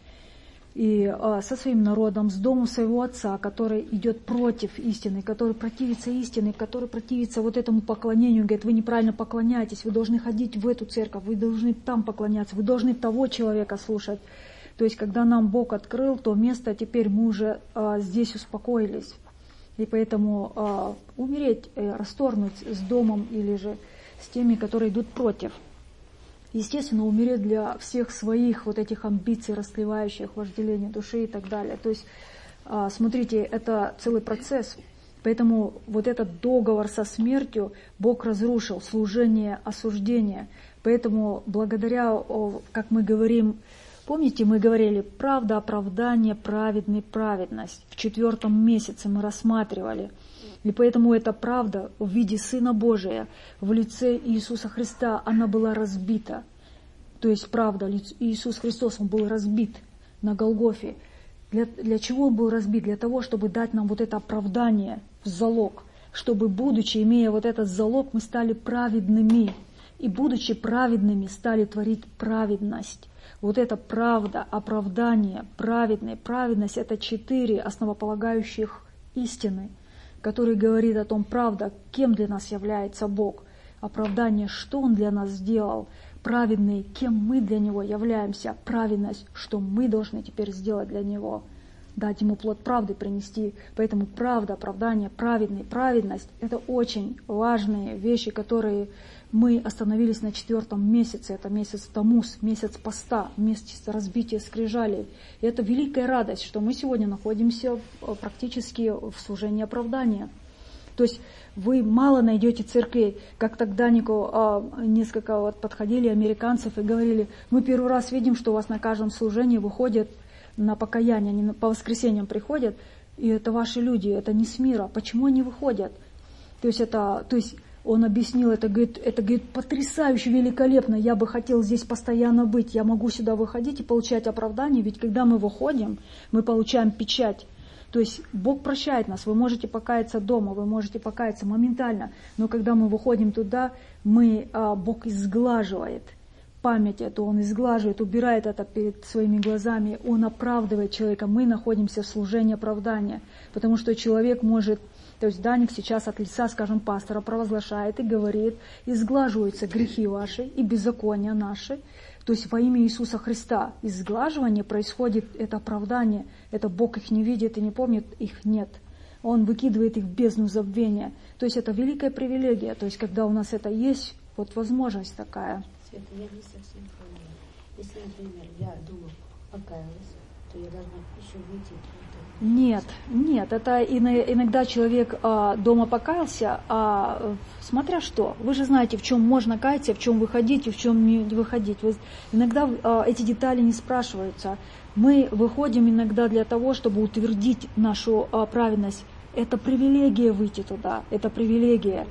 и а, со своим народом, с домом своего отца, который идет против истины, который противится истине, который противится вот этому поклонению, говорит, вы неправильно поклоняетесь, вы должны ходить в эту церковь, вы должны там поклоняться, вы должны того человека слушать. То есть, когда нам Бог открыл то место, теперь мы уже а, здесь успокоились. И поэтому а, умереть, э, расторгнуть с домом или же с теми, которые идут против. Естественно, умереть для всех своих вот этих амбиций, растлевающих вожделение души и так далее. То есть, а, смотрите, это целый процесс. Поэтому вот этот договор со смертью Бог разрушил, служение осуждения. Поэтому благодаря, как мы говорим, помните, мы говорили, правда, оправдание, праведный, праведность. В четвертом месяце мы рассматривали. И поэтому эта правда в виде Сына Божия, в лице Иисуса Христа, она была разбита. То есть правда, Иисус Христос, Он был разбит на Голгофе. Для, для чего Он был разбит? Для того, чтобы дать нам вот это оправдание в залог. Чтобы, будучи, имея вот этот залог, мы стали праведными. И, будучи праведными, стали творить праведность. Вот это правда, оправдание, праведная, праведность – это четыре основополагающих истины, которые говорят о том, правда, кем для нас является Бог, оправдание, что Он для нас сделал, праведный, кем мы для Него являемся, праведность, что мы должны теперь сделать для Него, дать Ему плод правды принести. Поэтому правда, оправдание, праведный, праведность – это очень важные вещи, которые мы остановились на четвертом месяце, это месяц Таммуз, месяц поста, месяц разбития скрижалей. И это великая радость, что мы сегодня находимся практически в служении оправдания. То есть вы мало найдете церквей, как тогда несколько вот подходили американцев и говорили, мы первый раз видим, что у вас на каждом служении выходят на покаяние, они по воскресеньям приходят, и это ваши люди, это не с мира. Почему они выходят? То есть это, то есть он объяснил, это говорит, это, говорит, потрясающе, великолепно, я бы хотел здесь постоянно быть, я могу сюда выходить и получать оправдание, ведь когда мы выходим, мы получаем печать. То есть Бог прощает нас, вы можете покаяться дома, вы можете покаяться моментально, но когда мы выходим туда, мы, а, Бог изглаживает память эту, Он изглаживает, убирает это перед своими глазами, Он оправдывает человека, мы находимся в служении оправдания, потому что человек может... То есть Даник сейчас от лица, скажем, пастора провозглашает и говорит, изглаживаются грехи ваши и беззакония наши. То есть во имя Иисуса Христа изглаживание происходит, это оправдание, это Бог их не видит и не помнит, их нет. Он выкидывает их в бездну забвения. То есть это великая привилегия. То есть когда у нас это есть, вот возможность такая. Света, я не совсем поняла. Если, например, я дома покаялась, то я должна еще выйти. Нет, нет, это иногда человек а, дома покаялся, а смотря что, вы же знаете, в чем можно каяться, в чем выходить и в чем не выходить. Вы, иногда а, эти детали не спрашиваются. Мы выходим иногда для того, чтобы утвердить нашу а, праведность. Это привилегия выйти туда, это привилегия.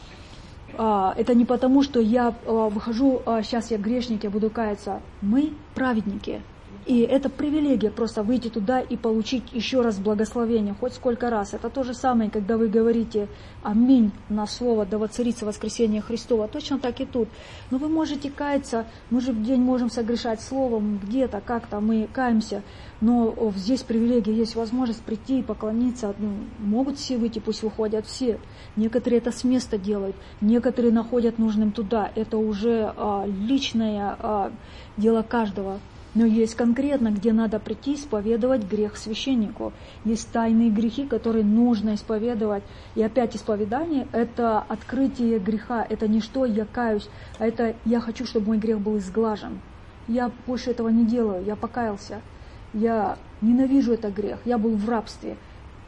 А, это не потому, что я а, выхожу, а, сейчас я грешник, я буду каяться. Мы праведники. И это привилегия просто выйти туда и получить еще раз благословение, хоть сколько раз. Это то же самое, когда вы говорите «Аминь» на слово «Да воцарится воскресение Христово». Точно так и тут. Но вы можете каяться, мы же в день можем согрешать словом, где-то, как-то мы каемся. Но здесь привилегия, есть возможность прийти и поклониться. Ну, могут все выйти, пусть выходят все. Некоторые это с места делают, некоторые находят нужным туда. Это уже а, личное а, дело каждого. Но есть конкретно, где надо прийти исповедовать грех священнику. Есть тайные грехи, которые нужно исповедовать. И опять исповедание – это открытие греха. Это не что я каюсь, а это я хочу, чтобы мой грех был изглажен. Я больше этого не делаю, я покаялся. Я ненавижу этот грех, я был в рабстве.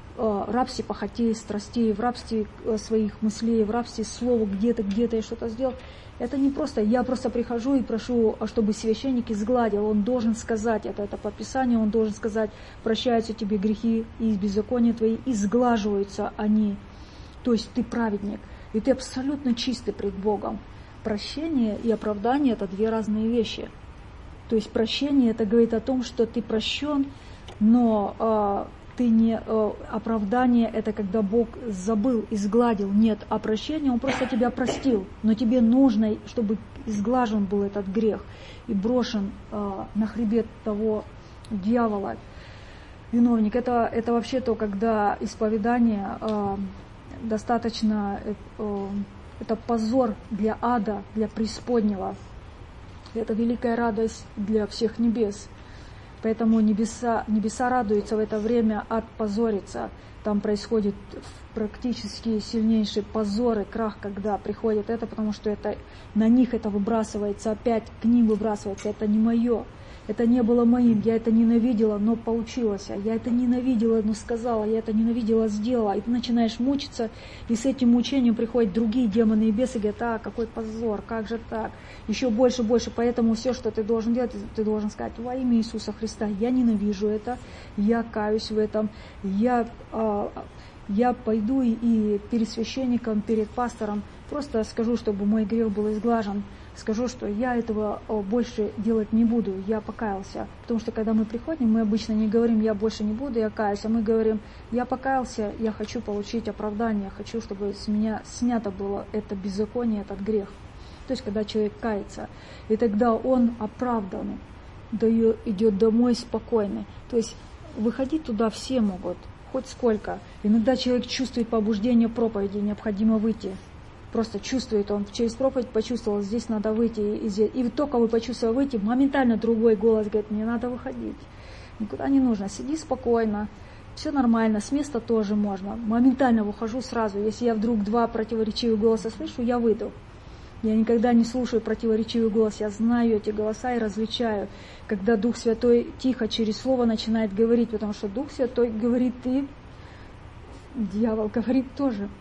В рабстве похотей, страстей, в рабстве своих мыслей, в рабстве слова где-то, где-то я что-то сделал. Это не просто, я просто прихожу и прошу, чтобы священник изгладил. Он должен сказать это, это по Писанию, он должен сказать, прощаются тебе грехи и беззакония твои, изглаживаются они. То есть ты праведник, и ты абсолютно чистый пред Богом. Прощение и оправдание – это две разные вещи. То есть прощение – это говорит о том, что ты прощен, но э, ты не э, оправдание – это когда Бог забыл, изгладил. Нет, а прощение – Он просто тебя простил, но тебе нужно, чтобы изглажен был этот грех и брошен э, на хребет того дьявола. Виновник – это, это вообще то, когда исповедание э, достаточно, э, это позор для ада, для преисподнего. Это великая радость для всех небес. Поэтому небеса, небеса радуются в это время, ад позорится. Там происходит практически сильнейший позор и крах, когда приходит это, потому что это, на них это выбрасывается, опять к ним выбрасывается. Это не мое, это не было моим, я это ненавидела, но получилось. Я это ненавидела, но сказала, я это ненавидела, сделала. И ты начинаешь мучиться, и с этим мучением приходят другие демоны и бесы, и говорят, а, какой позор, как же так? Еще больше, больше. Поэтому все, что ты должен делать, ты должен сказать, во имя Иисуса Христа, я ненавижу это, я каюсь в этом, я, а, я пойду и, и перед священником, перед пастором просто скажу, чтобы мой грех был изглажен. Скажу, что я этого больше делать не буду, я покаялся. Потому что когда мы приходим, мы обычно не говорим, я больше не буду, я каюсь, а мы говорим, я покаялся, я хочу получить оправдание, хочу, чтобы с меня снято было это беззаконие, этот грех. То есть, когда человек кается, и тогда он оправдан, идет домой спокойный. То есть, выходить туда все могут, хоть сколько. Иногда человек чувствует побуждение проповеди, необходимо выйти. Просто чувствует, он через проповедь почувствовал, здесь надо выйти. И, здесь. И только вы почувствовали выйти, моментально другой голос говорит, мне надо выходить. Никуда не нужно, сиди спокойно, все нормально, с места тоже можно. Моментально выхожу сразу. Если я вдруг два противоречивых голоса слышу, я выйду. Я никогда не слушаю противоречивый голос, я знаю эти голоса и различаю. Когда Дух Святой тихо через слово начинает говорить, потому что Дух Святой говорит и дьявол говорит тоже.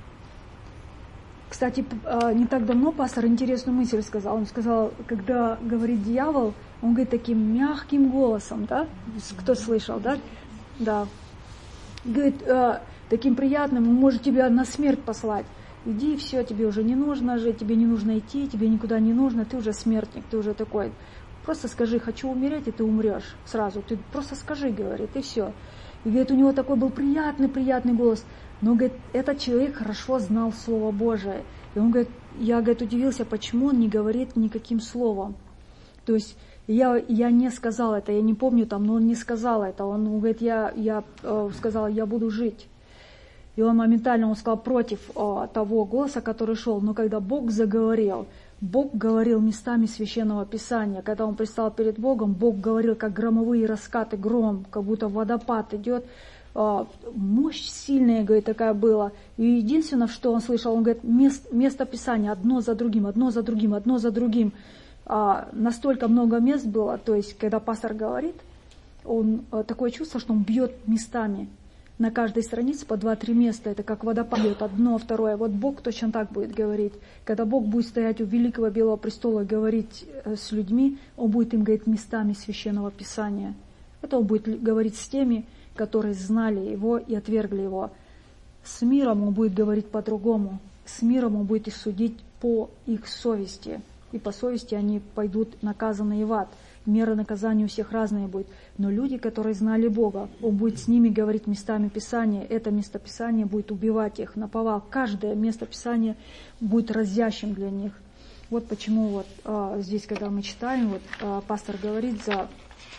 Кстати, не так давно пастор интересную мысль сказал. Он сказал, когда говорит дьявол, он говорит таким мягким голосом, да? Кто слышал, да? Да. Говорит, таким приятным, он может тебя на смерть послать. Иди, все, тебе уже не нужно жить, тебе не нужно идти, тебе никуда не нужно, ты уже смертник, ты уже такой. Просто скажи, хочу умереть, и ты умрешь сразу. Ты просто скажи, говорит, и все. И говорит, у него такой был приятный-приятный голос. Но, говорит, этот человек хорошо знал Слово Божие. И он говорит, я, говорит, удивился, почему он не говорит никаким словом. То есть я, я не сказал это, я не помню там, но он не сказал это. Он, он говорит, я, я э, сказал, я буду жить. И он моментально, он сказал против э, того голоса, который шел. Но когда Бог заговорил, Бог говорил местами Священного Писания. Когда он предстал перед Богом, Бог говорил, как громовые раскаты, гром, как будто водопад идет. Мощь сильная, говорит, такая была. И единственное, что он слышал, он говорит, мест, место Писания одно за другим, одно за другим, одно за другим. А, настолько много мест было, то есть, когда пастор говорит, он такое чувство, что он бьет местами. На каждой странице по два-три места, это как водопад бьет, одно, второе. Вот Бог точно так будет говорить. Когда Бог будет стоять у великого белого престола и говорить с людьми, он будет им говорить местами Священного Писания. Это он будет говорить с теми, которые знали его и отвергли его. С миром он будет говорить по-другому. С миром он будет их судить по их совести. И по совести они пойдут наказанные в ад. Мера наказания у всех разная будет. Но люди, которые знали Бога, он будет с ними говорить местами Писания. Это место Писания будет убивать их наповал. Каждое место Писания будет разящим для них. Вот почему вот а, здесь, когда мы читаем, вот а, пастор говорит за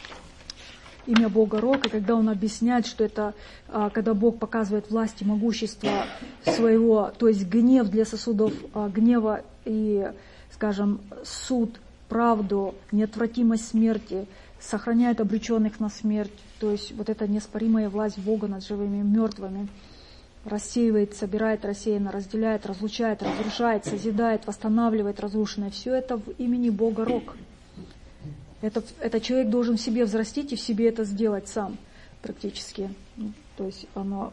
имя Бога Рок, и когда он объясняет, что это, когда Бог показывает власть и могущество своего, то есть гнев для сосудов гнева и, скажем, суд правду, неотвратимость смерти, сохраняет обреченных на смерть. То есть вот эта неоспоримая власть Бога над живыми и мертвыми. Рассеивает, собирает рассеянно, разделяет, разлучает, разрушает, созидает, восстанавливает разрушенное. Все это в имени Бога Рок. Это, это человек должен в себе взрастить и в себе это сделать сам практически. Ну, то есть оно...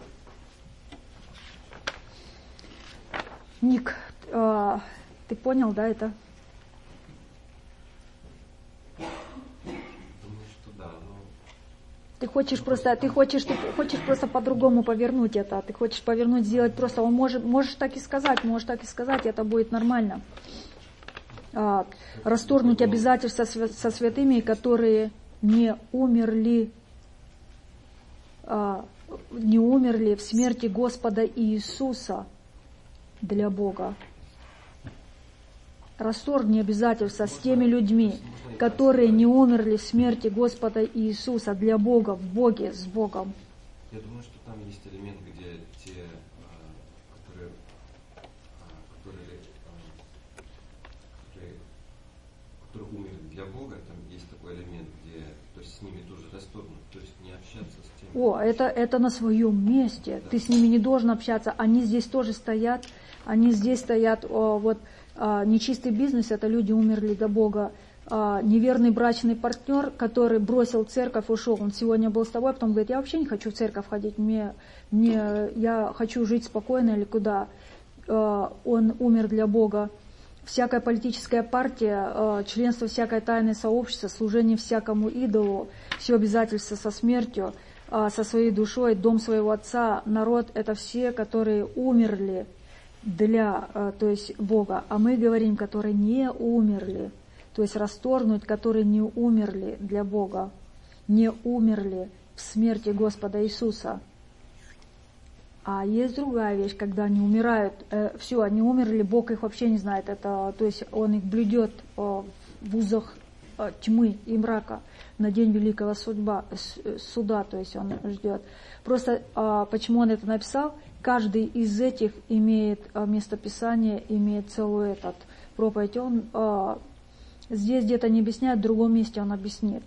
Ник, э, ты понял, да, это? Ты хочешь просто, ты хочешь, ты хочешь просто по-другому повернуть это. Ты хочешь повернуть, сделать просто. Он может, можешь так и сказать, можешь так и сказать, это будет нормально. А, расторгнуть обязательства со святыми, которые не умерли, а, не умерли в смерти Господа Иисуса для Бога. Расторгни обязательства с теми людьми, которые не умерли в смерти Господа Иисуса для Бога, в Боге, с Богом. Я думаю, что там есть элемент, где те, которые, которые, которые, которые умерли для Бога, там есть такой элемент, где, то есть с ними тоже расторгнуть, то есть не общаться с теми. О, это, это на своем месте. Да. Ты с ними не должен общаться. Они здесь тоже стоят. Они здесь стоят. О, вот а, нечистый бизнес — это люди умерли для Бога. А, неверный брачный партнер, который бросил церковь, ушел. Он сегодня был с тобой, потом говорит: я вообще не хочу в церковь ходить. Мне, мне, я хочу жить спокойно или куда. А, он умер для Бога. Всякая политическая партия, членство всякой тайной сообщества, служение всякому идолу, все обязательства со смертью, со своей душой, дом своего отца, народ — это все, которые умерли для, то есть Бога. А мы говорим, которые не умерли, то есть расторгнуть, которые не умерли для Бога, не умерли в смерти Господа Иисуса. А есть другая вещь, когда они умирают, э, все, они умерли, Бог их вообще не знает, это, то есть Он их блюдет э, в узах э, тьмы и мрака на день великого судьба, э, суда, то есть Он ждет. Просто э, почему Он это написал? Каждый из этих имеет э, местописание, имеет целую этот проповедь. Он э, здесь где-то не объясняет, в другом месте Он объяснит,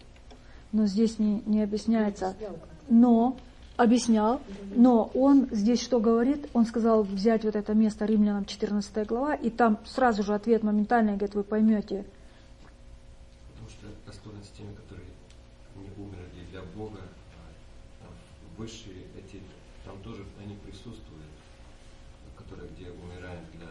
но здесь не, не объясняется. Но объяснял, но он здесь что говорит? Он сказал взять вот это место, Римлянам четырнадцатая глава, и там сразу же ответ моментальный, говорит, вы поймете. Потому что расторгнуть с теми, которые не умерли для Бога, там высшие эти, там тоже они присутствуют, которые где умирают для...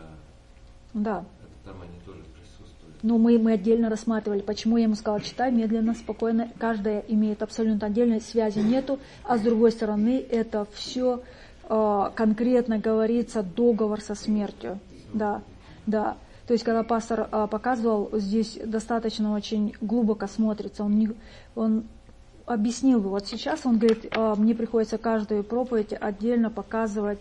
Да. Там они тоже присутствуют. Но мы, мы отдельно рассматривали, почему я ему сказала, читай медленно, спокойно, каждая имеет абсолютно отдельной связи нету, а с другой стороны это все э, конкретно говорится договор со смертью, да, да. То есть когда пастор э, показывал, здесь достаточно очень глубоко смотрится, он, не, он объяснил, вот сейчас он говорит, э, мне приходится каждую проповедь отдельно показывать,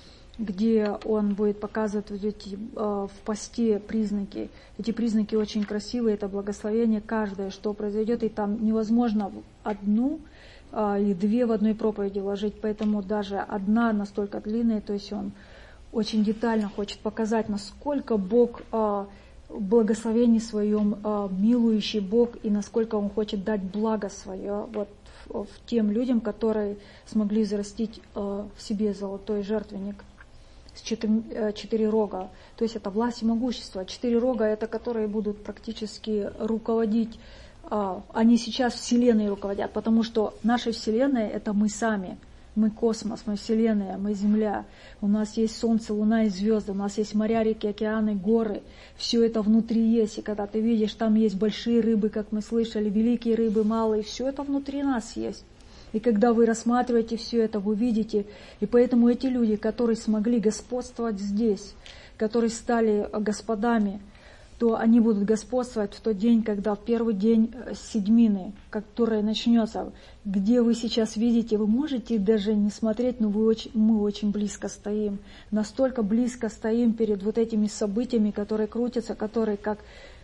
где он будет показывать вот эти, э, в посте признаки. Эти признаки очень красивые, это благословение каждое, что произойдет, и там невозможно одну э, или две в одной проповеди вложить, поэтому даже одна настолько длинная, то есть он очень детально хочет показать, насколько Бог э, в благословении своем э, милующий Бог, и насколько Он хочет дать благо свое вот, в, в тем людям, которые смогли взрастить э, в себе золотой жертвенник с четыре, четыре рога. То есть это власть и могущество. Четыре рога — это которые будут практически руководить. А, они сейчас Вселенной руководят, потому что наша Вселенная — это мы сами. Мы космос, мы Вселенная, мы Земля. У нас есть Солнце, Луна и звезды. У нас есть моря, реки, океаны, горы. Все это внутри есть. И когда ты видишь, там есть большие рыбы, как мы слышали, великие рыбы, малые. Все это внутри нас есть. И когда вы рассматриваете все это, вы видите, и поэтому эти люди, которые смогли господствовать здесь, которые стали господами, то они будут господствовать в тот день, когда в первый день седьмины, которая начнется, где вы сейчас видите, вы можете даже не смотреть, но вы очень, мы очень близко стоим, настолько близко стоим перед вот этими событиями, которые крутятся, которые как...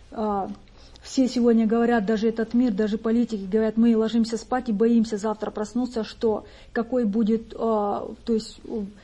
Все сегодня говорят, даже этот мир, даже политики говорят, мы ложимся спать и боимся завтра проснуться, что какой будет, э, то есть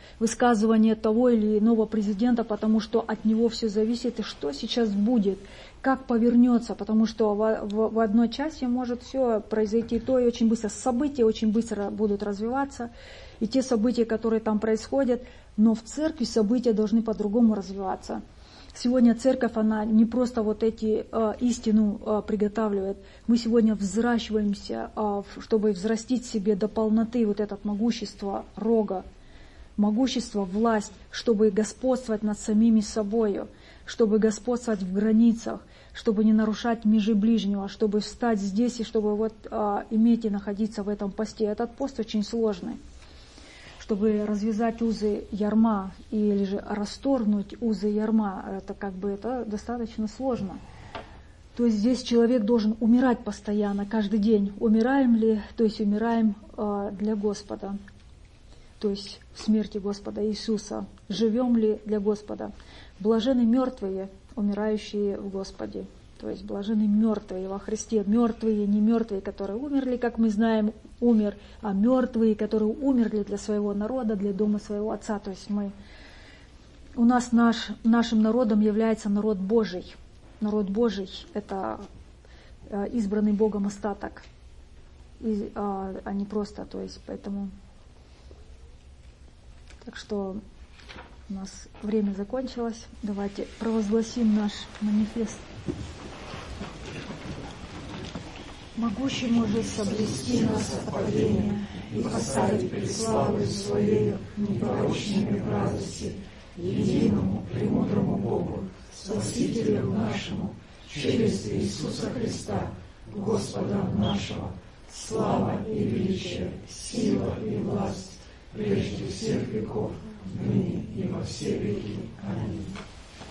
высказывание того или иного президента, потому что от него все зависит, и что сейчас будет. как повернется, потому что в, в, в одной части может все произойти то, и очень быстро события очень быстро будут развиваться, и те события, которые там происходят, но в церкви события должны по-другому развиваться. Сегодня церковь, она не просто вот эти э, истину э, приготавливает, мы сегодня взращиваемся, э, чтобы взрастить себе до полноты вот это могущество рога, могущество, власть, чтобы господствовать над самими собою, чтобы господствовать в границах, чтобы не нарушать межи ближнего, чтобы встать здесь и чтобы вот а, иметь и находиться в этом посте. Этот пост очень сложный. Чтобы развязать узы ярма или же расторгнуть узы ярма, это как бы это достаточно сложно. То есть здесь человек должен умирать постоянно, каждый день. Умираем ли, то есть умираем а, для Господа, то есть в смерти Господа Иисуса. Живем ли для Господа? Блаженны мертвые, умирающие в Господе. То есть блаженны мертвые во Христе. Мертвые, не мертвые, которые умерли, как мы знаем, умер, а мертвые, которые умерли для своего народа, для дома своего Отца. То есть мы, у нас наш, нашим народом является народ Божий. Народ Божий – это избранный Богом остаток, и, а, а не просто, то есть поэтому. Так что у нас время закончилось. Давайте провозгласим наш манифест. Могущему же соблюсти нас от падения и поставить пред славою Своею непорочными в радости, единому, премудрому Богу, Спасителю нашему, через Иисуса Христа, Господа нашего, слава и величие, сила и власть, прежде всех веков, ныне и во все веки. Аминь.